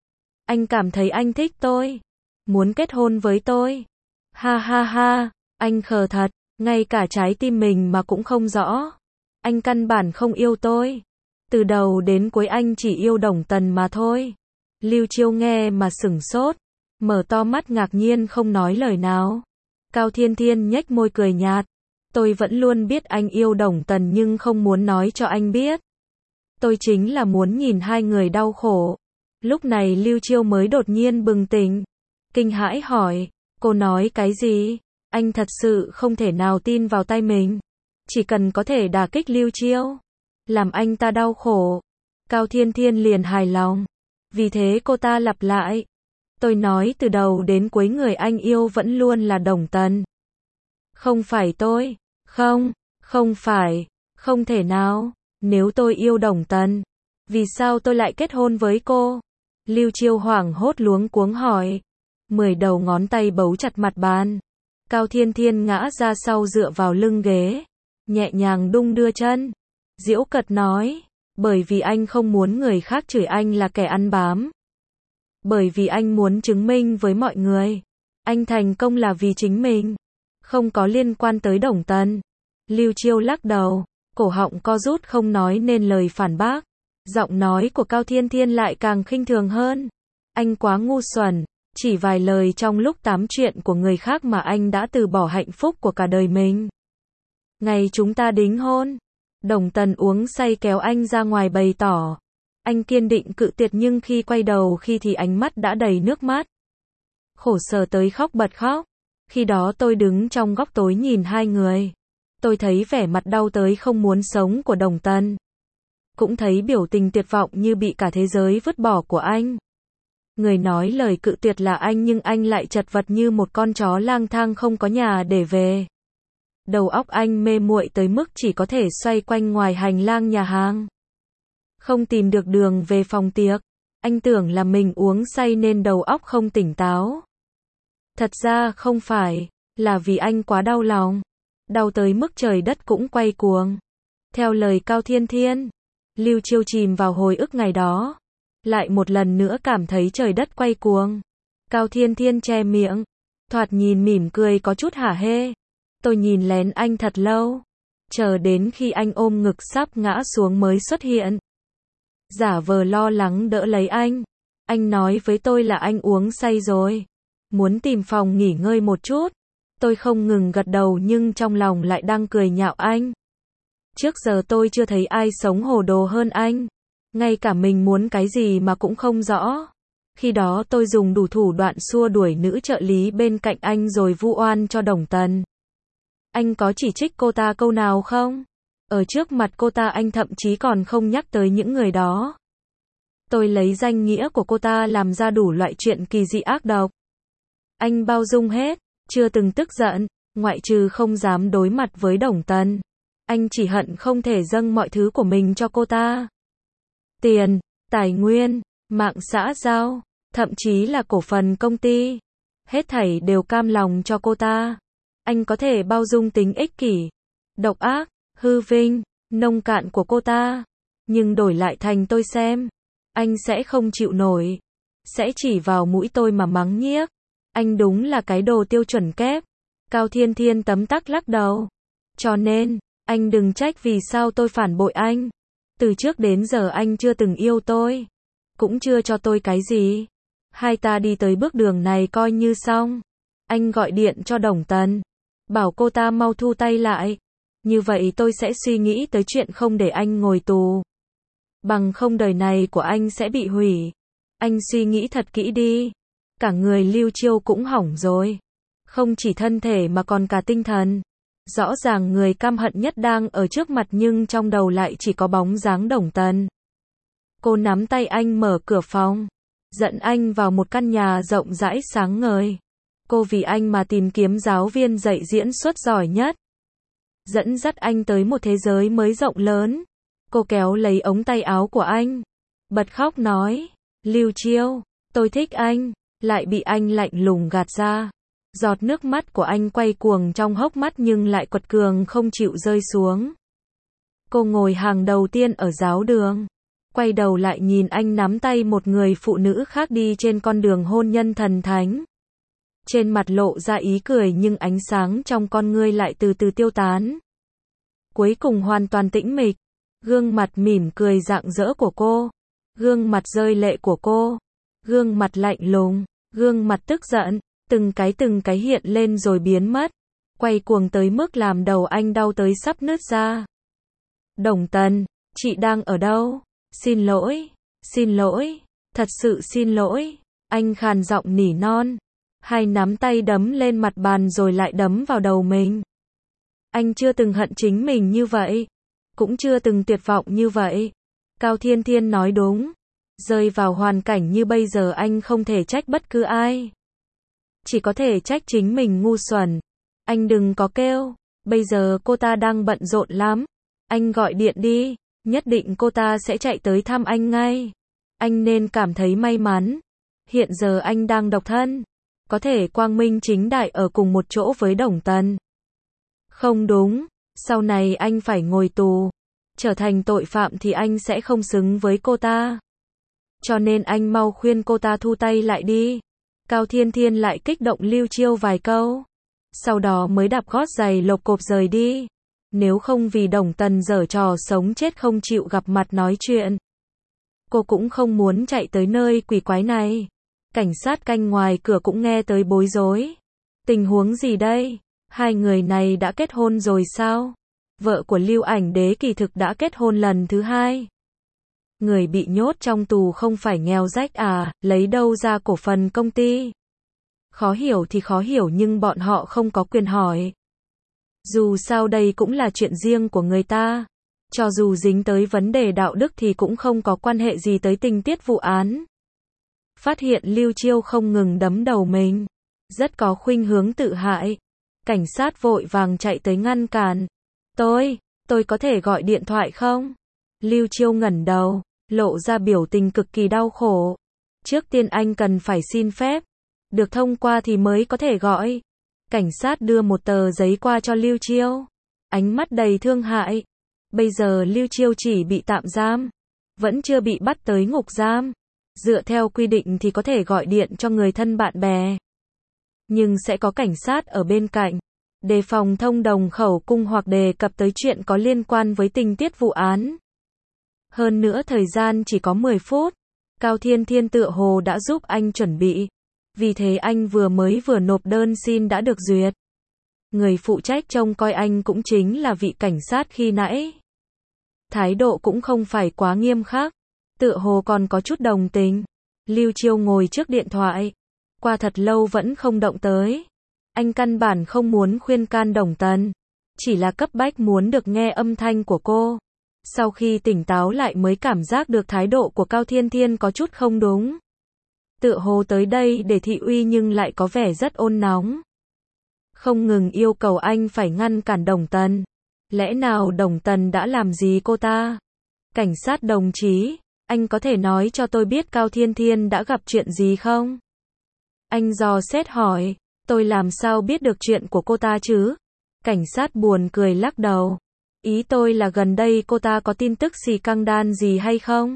Anh cảm thấy anh thích tôi, muốn kết hôn với tôi. Ha ha ha, anh khờ thật, ngay cả trái tim mình mà cũng không rõ. Anh căn bản không yêu tôi. Từ đầu đến cuối anh chỉ yêu Đồng Tần mà thôi. Lưu Chiêu nghe mà sửng sốt, mở to mắt ngạc nhiên không nói lời nào. Cao Thiên Thiên nhếch môi cười nhạt. Tôi vẫn luôn biết anh yêu Đồng Tần nhưng không muốn nói cho anh biết. Tôi chính là muốn nhìn hai người đau khổ. Lúc này Lưu Chiêu mới đột nhiên bừng tỉnh. Kinh hãi hỏi, cô nói cái gì? Anh thật sự không thể nào tin vào tay mình. Chỉ cần có thể đả kích Lưu Chiêu, làm anh ta đau khổ. Cao Thiên Thiên liền hài lòng. Vì thế cô ta lặp lại. Tôi nói từ đầu đến cuối người anh yêu vẫn luôn là Đồng Tần. Không phải tôi. Không, không phải. Không thể nào. Nếu tôi yêu Đồng Tần, vì sao tôi lại kết hôn với cô? Lưu Chiêu hoảng hốt luống cuống hỏi. Mười đầu ngón tay bấu chặt mặt bàn. Cao Thiên Thiên ngã ra sau dựa vào lưng ghế. Nhẹ nhàng đung đưa chân. Giễu cợt nói. Bởi vì anh không muốn người khác chửi anh là kẻ ăn bám. Bởi vì anh muốn chứng minh với mọi người. Anh thành công là vì chính mình. Không có liên quan tới Đồng Tần. Lưu Chiêu lắc đầu. Cổ họng co rút không nói nên lời phản bác. Giọng nói của Cao Thiên Thiên lại càng khinh thường hơn. Anh quá ngu xuẩn. Chỉ vài lời trong lúc tám chuyện của người khác mà anh đã từ bỏ hạnh phúc của cả đời mình. Ngày chúng ta đính hôn, Đồng Tần uống say kéo anh ra ngoài bày tỏ. Anh kiên định cự tuyệt nhưng khi quay đầu khi thì ánh mắt đã đầy nước mắt. Khổ sở tới khóc bật khóc. Khi đó tôi đứng trong góc tối nhìn hai người. Tôi thấy vẻ mặt đau tới không muốn sống của Đồng Tần. Cũng thấy biểu tình tuyệt vọng như bị cả thế giới vứt bỏ của anh. Người nói lời cự tuyệt là anh nhưng anh lại chật vật như một con chó lang thang không có nhà để về. Đầu óc anh mê muội tới mức chỉ có thể xoay quanh ngoài hành lang nhà hàng. Không tìm được đường về phòng tiệc. Anh tưởng là mình uống say nên đầu óc không tỉnh táo. Thật ra không phải, là vì anh quá đau lòng. Đau tới mức trời đất cũng quay cuồng. Theo lời Cao Thiên Thiên, Lưu Chiêu chìm vào hồi ức ngày đó. Lại một lần nữa cảm thấy trời đất quay cuồng. Cao Thiên Thiên che miệng. Thoạt nhìn mỉm cười có chút hả hê. Tôi nhìn lén anh thật lâu. Chờ đến khi anh ôm ngực sắp ngã xuống mới xuất hiện. Giả vờ lo lắng đỡ lấy anh. Anh nói với tôi là anh uống say rồi. Muốn tìm phòng nghỉ ngơi một chút. Tôi không ngừng gật đầu nhưng trong lòng lại đang cười nhạo anh. Trước giờ tôi chưa thấy ai sống hồ đồ hơn anh. Ngay cả mình muốn cái gì mà cũng không rõ. Khi đó tôi dùng đủ thủ đoạn xua đuổi nữ trợ lý bên cạnh anh rồi vu oan cho Đồng Tần. Anh có chỉ trích cô ta câu nào không? Ở trước mặt cô ta anh thậm chí còn không nhắc tới những người đó. Tôi lấy danh nghĩa của cô ta làm ra đủ loại chuyện kỳ dị ác độc. Anh bao dung hết, chưa từng tức giận, ngoại trừ không dám đối mặt với Đồng Tần. Anh chỉ hận không thể dâng mọi thứ của mình cho cô ta. Tiền, tài nguyên, mạng xã giao, thậm chí là cổ phần công ty. Hết thảy đều cam lòng cho cô ta. Anh có thể bao dung tính ích kỷ, độc ác, hư vinh, nông cạn của cô ta. Nhưng đổi lại thành tôi xem, anh sẽ không chịu nổi. Sẽ chỉ vào mũi tôi mà mắng nhiếc. Anh đúng là cái đồ tiêu chuẩn kép. Cao Thiên Thiên tấm tắc lắc đầu. Cho nên, anh đừng trách vì sao tôi phản bội anh. Từ trước đến giờ anh chưa từng yêu tôi. Cũng chưa cho tôi cái gì. Hai ta đi tới bước đường này coi như xong. Anh gọi điện cho Đồng Tần. Bảo cô ta mau thu tay lại. Như vậy tôi sẽ suy nghĩ tới chuyện không để anh ngồi tù. Bằng không đời này của anh sẽ bị hủy. Anh suy nghĩ thật kỹ đi. Cả người Lưu Chiêu cũng hỏng rồi. Không chỉ thân thể mà còn cả tinh thần. Rõ ràng người căm hận nhất đang ở trước mặt nhưng trong đầu lại chỉ có bóng dáng Đồng Tần. Cô nắm tay anh mở cửa phòng. Dẫn anh vào một căn nhà rộng rãi sáng ngời. Cô vì anh mà tìm kiếm giáo viên dạy diễn xuất giỏi nhất. Dẫn dắt anh tới một thế giới mới rộng lớn. Cô kéo lấy ống tay áo của anh. Bật khóc nói. Lưu Chiêu, tôi thích anh. Lại bị anh lạnh lùng gạt ra. Giọt nước mắt của anh quay cuồng trong hốc mắt nhưng lại quật cường không chịu rơi xuống. Cô ngồi hàng đầu tiên ở giáo đường. Quay đầu lại nhìn anh nắm tay một người phụ nữ khác đi trên con đường hôn nhân thần thánh. Trên mặt lộ ra ý cười nhưng ánh sáng trong con ngươi lại từ từ tiêu tán. Cuối cùng hoàn toàn tĩnh mịch. Gương mặt mỉm cười rạng rỡ của cô. Gương mặt rơi lệ của cô. Gương mặt lạnh lùng. Gương mặt tức giận. Từng cái từng cái hiện lên rồi biến mất. Quay cuồng tới mức làm đầu anh đau tới sắp nứt ra. Đồng Tần, chị đang ở đâu? Xin lỗi, xin lỗi, thật sự xin lỗi. Anh khàn giọng nỉ non. Hai nắm tay đấm lên mặt bàn rồi lại đấm vào đầu mình. Anh chưa từng hận chính mình như vậy. Cũng chưa từng tuyệt vọng như vậy. Cao Thiên Thiên nói đúng. Rơi vào hoàn cảnh như bây giờ anh không thể trách bất cứ ai. Chỉ có thể trách chính mình ngu xuẩn. Anh đừng có kêu. Bây giờ cô ta đang bận rộn lắm. Anh gọi điện đi. Nhất định cô ta sẽ chạy tới thăm anh ngay. Anh nên cảm thấy may mắn. Hiện giờ anh đang độc thân. Có thể quang minh chính đại ở cùng một chỗ với Đồng Tần. Không đúng. Sau này anh phải ngồi tù. Trở thành tội phạm thì anh sẽ không xứng với cô ta. Cho nên anh mau khuyên cô ta thu tay lại đi. Cao Thiên Thiên lại kích động Lưu Chiêu vài câu. Sau đó mới đạp gót giày lộc cộp rời đi. Nếu không vì Đồng Tần giở trò sống chết không chịu gặp mặt nói chuyện. Cô cũng không muốn chạy tới nơi quỷ quái này. Cảnh sát canh ngoài cửa cũng nghe tới bối rối. Tình huống gì đây? Hai người này đã kết hôn rồi sao? Vợ của Lưu Ảnh Đế kỳ thực đã kết hôn lần thứ hai. Người bị nhốt trong tù không phải nghèo rách à, lấy đâu ra cổ phần công ty? Khó hiểu thì khó hiểu nhưng bọn họ không có quyền hỏi. Dù sao đây cũng là chuyện riêng của người ta. Cho dù dính tới vấn đề đạo đức thì cũng không có quan hệ gì tới tình tiết vụ án. Phát hiện Lưu Chiêu không ngừng đấm đầu mình. Rất có khuynh hướng tự hại. Cảnh sát vội vàng chạy tới ngăn cản. Tôi, tôi có thể gọi điện thoại không? Lưu Chiêu ngẩng đầu, lộ ra biểu tình cực kỳ đau khổ. Trước tiên anh cần phải xin phép. Được thông qua thì mới có thể gọi. Cảnh sát đưa một tờ giấy qua cho Lưu Chiêu. Ánh mắt đầy thương hại. Bây giờ Lưu Chiêu chỉ bị tạm giam. Vẫn chưa bị bắt tới ngục giam. Dựa theo quy định thì có thể gọi điện cho người thân bạn bè. Nhưng sẽ có cảnh sát ở bên cạnh. Đề phòng thông đồng khẩu cung hoặc đề cập tới chuyện có liên quan với tình tiết vụ án. Hơn nữa thời gian chỉ có mười phút. Cao Thiên Thiên tựa hồ đã giúp anh chuẩn bị. Vì thế anh vừa mới vừa nộp đơn xin đã được duyệt. Người phụ trách trông coi anh cũng chính là vị cảnh sát khi nãy. Thái độ cũng không phải quá nghiêm khắc. Tựa hồ còn có chút đồng tình. Lưu Chiêu ngồi trước điện thoại. Qua thật lâu vẫn không động tới. Anh căn bản không muốn khuyên can Đồng Tần. chỉ là cấp bách muốn được nghe âm thanh của cô. Sau khi tỉnh táo lại mới cảm giác được thái độ của Cao Thiên Thiên có chút không đúng. Tựa hồ tới đây để thị uy nhưng lại có vẻ rất ôn nóng. Không ngừng yêu cầu anh phải ngăn cản Đồng Tần. Lẽ nào Đồng Tần đã làm gì cô ta? Cảnh sát đồng chí, anh có thể nói cho tôi biết Cao Thiên Thiên đã gặp chuyện gì không? Anh dò xét hỏi, tôi làm sao biết được chuyện của cô ta chứ? Cảnh sát buồn cười lắc đầu. Ý tôi là gần đây cô ta có tin tức xì căng đan gì hay không?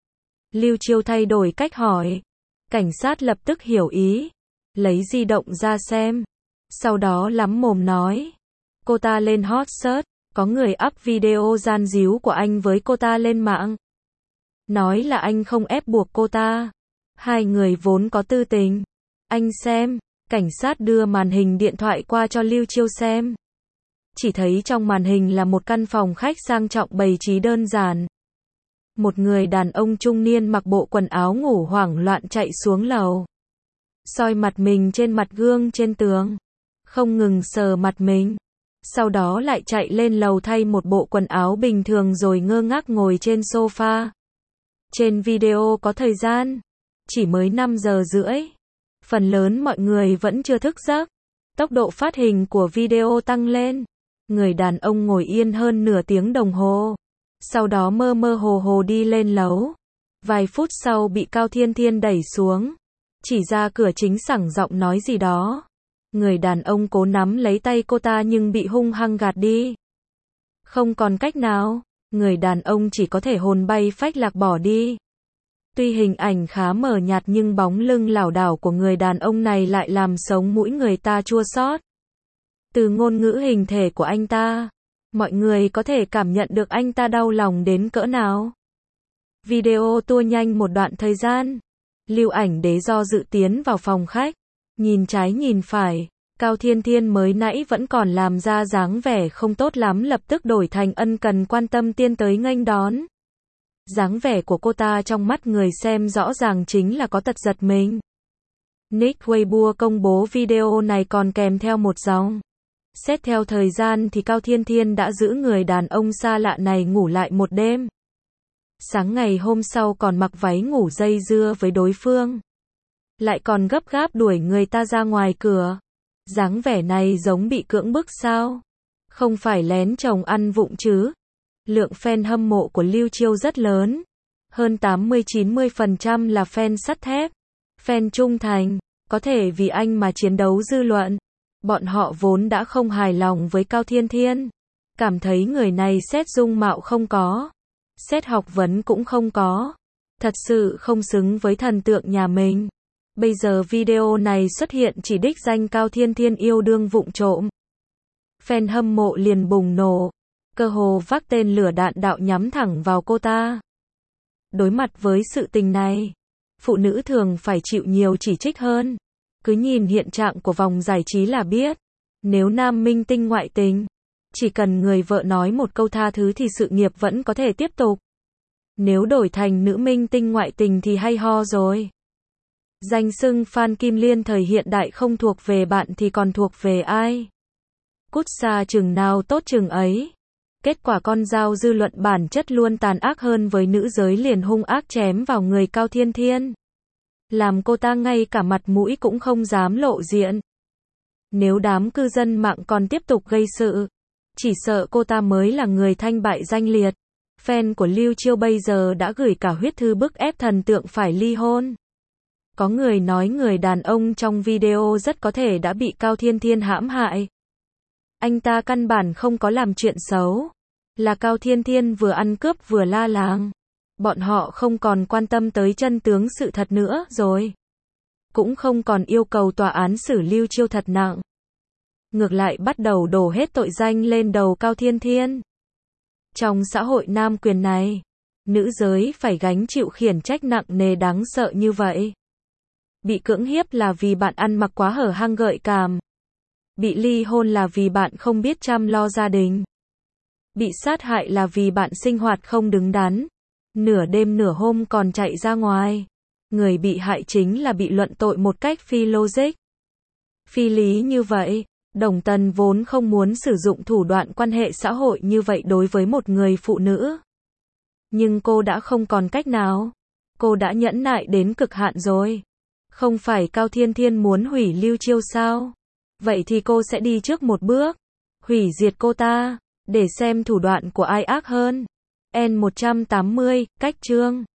Lưu Chiêu thay đổi cách hỏi. Cảnh sát lập tức hiểu ý. Lấy di động ra xem. Sau đó lắm mồm nói. Cô ta lên hot search. Có người up video gian díu của anh với cô ta lên mạng. Nói là anh không ép buộc cô ta. Hai người vốn có tư tình. Anh xem. Cảnh sát đưa màn hình điện thoại qua cho Lưu Chiêu xem. Chỉ thấy trong màn hình là một căn phòng khách sang trọng bày trí đơn giản. Một người đàn ông trung niên mặc bộ quần áo ngủ hoảng loạn chạy xuống lầu. Soi mặt mình trên mặt gương trên tường. Không ngừng sờ mặt mình. Sau đó lại chạy lên lầu thay một bộ quần áo bình thường rồi ngơ ngác ngồi trên sofa. Trên video có thời gian. Chỉ mới năm giờ rưỡi. Phần lớn mọi người vẫn chưa thức giấc. Tốc độ phát hình của video tăng lên. Người đàn ông ngồi yên hơn nửa tiếng đồng hồ. Sau đó mơ mơ hồ hồ đi lên lầu. Vài phút sau bị Cao Thiên Thiên đẩy xuống. Chỉ ra cửa chính sảng giọng nói gì đó. Người đàn ông cố nắm lấy tay cô ta nhưng bị hung hăng gạt đi. Không còn cách nào. Người đàn ông chỉ có thể hồn bay phách lạc bỏ đi. Tuy hình ảnh khá mờ nhạt nhưng bóng lưng lảo đảo của người đàn ông này lại làm sống mũi người ta chua xót. Từ ngôn ngữ hình thể của anh ta, mọi người có thể cảm nhận được anh ta đau lòng đến cỡ nào. Video tua nhanh một đoạn thời gian. Lưu Ảnh Đế do dự tiến vào phòng khách. Nhìn trái nhìn phải. Cao Thiên Thiên mới nãy vẫn còn làm ra dáng vẻ không tốt lắm lập tức đổi thành ân cần quan tâm tiến tới nghênh đón. Dáng vẻ của cô ta trong mắt người xem rõ ràng chính là có tật giật mình. Nick Weibo công bố video này còn kèm theo một dòng. Xét theo thời gian thì Cao Thiên Thiên đã giữ người đàn ông xa lạ này ngủ lại một đêm. Sáng ngày hôm sau còn mặc váy ngủ dây dưa với đối phương. Lại còn gấp gáp đuổi người ta ra ngoài cửa. Dáng vẻ này giống bị cưỡng bức sao? Không phải lén chồng ăn vụng chứ? Lượng fan hâm mộ của Lưu Chiêu rất lớn. Hơn tám mươi đến chín mươi phần trăm là fan sắt thép. Fan trung thành. Có thể vì anh mà chiến đấu dư luận. Bọn họ vốn đã không hài lòng với Cao Thiên Thiên. Cảm thấy người này xét dung mạo không có. Xét học vấn cũng không có. Thật sự không xứng với thần tượng nhà mình. Bây giờ video này xuất hiện chỉ đích danh Cao Thiên Thiên yêu đương vụng trộm. Fan hâm mộ liền bùng nổ. Cơ hồ vác tên lửa đạn đạo nhắm thẳng vào cô ta. Đối mặt với sự tình này, phụ nữ thường phải chịu nhiều chỉ trích hơn. Cứ nhìn hiện trạng của vòng giải trí là biết. Nếu nam minh tinh ngoại tình, chỉ cần người vợ nói một câu tha thứ thì sự nghiệp vẫn có thể tiếp tục. Nếu đổi thành nữ minh tinh ngoại tình thì hay ho rồi. Danh xưng Phan Kim Liên thời hiện đại không thuộc về bạn thì còn thuộc về ai? Cút xa chừng nào tốt chừng ấy. Kết quả con dao dư luận bản chất luôn tàn ác hơn với nữ giới liền hung ác chém vào người Cao Thiên Thiên. Làm cô ta ngay cả mặt mũi cũng không dám lộ diện. Nếu đám cư dân mạng còn tiếp tục gây sự, chỉ sợ cô ta mới là người thanh bại danh liệt. Fan của Lưu Chiêu bây giờ đã gửi cả huyết thư bức ép thần tượng phải ly hôn. Có người nói người đàn ông trong video rất có thể đã bị Cao Thiên Thiên hãm hại. Anh ta căn bản không có làm chuyện xấu. Là Cao Thiên Thiên vừa ăn cướp vừa la làng. Bọn họ không còn quan tâm tới chân tướng sự thật nữa rồi. Cũng không còn yêu cầu tòa án xử Lưu Chiêu thật nặng. Ngược lại bắt đầu đổ hết tội danh lên đầu Cao Thiên Thiên. Trong xã hội nam quyền này, nữ giới phải gánh chịu khiển trách nặng nề đáng sợ như vậy. Bị cưỡng hiếp là vì bạn ăn mặc quá hở hang gợi cảm. Bị ly hôn là vì bạn không biết chăm lo gia đình. Bị sát hại là vì bạn sinh hoạt không đứng đắn. Nửa đêm nửa hôm còn chạy ra ngoài. Người bị hại chính là bị luận tội một cách phi logic. Phi lý như vậy, Đồng Tần vốn không muốn sử dụng thủ đoạn quan hệ xã hội như vậy đối với một người phụ nữ. Nhưng cô đã không còn cách nào. Cô đã nhẫn nại đến cực hạn rồi. Không phải Cao Thiên Thiên muốn hủy Lưu Chiêu sao? Vậy thì cô sẽ đi trước một bước. Hủy diệt cô ta. Để xem thủ đoạn của ai ác hơn. N một trăm tám mươi, cách chương.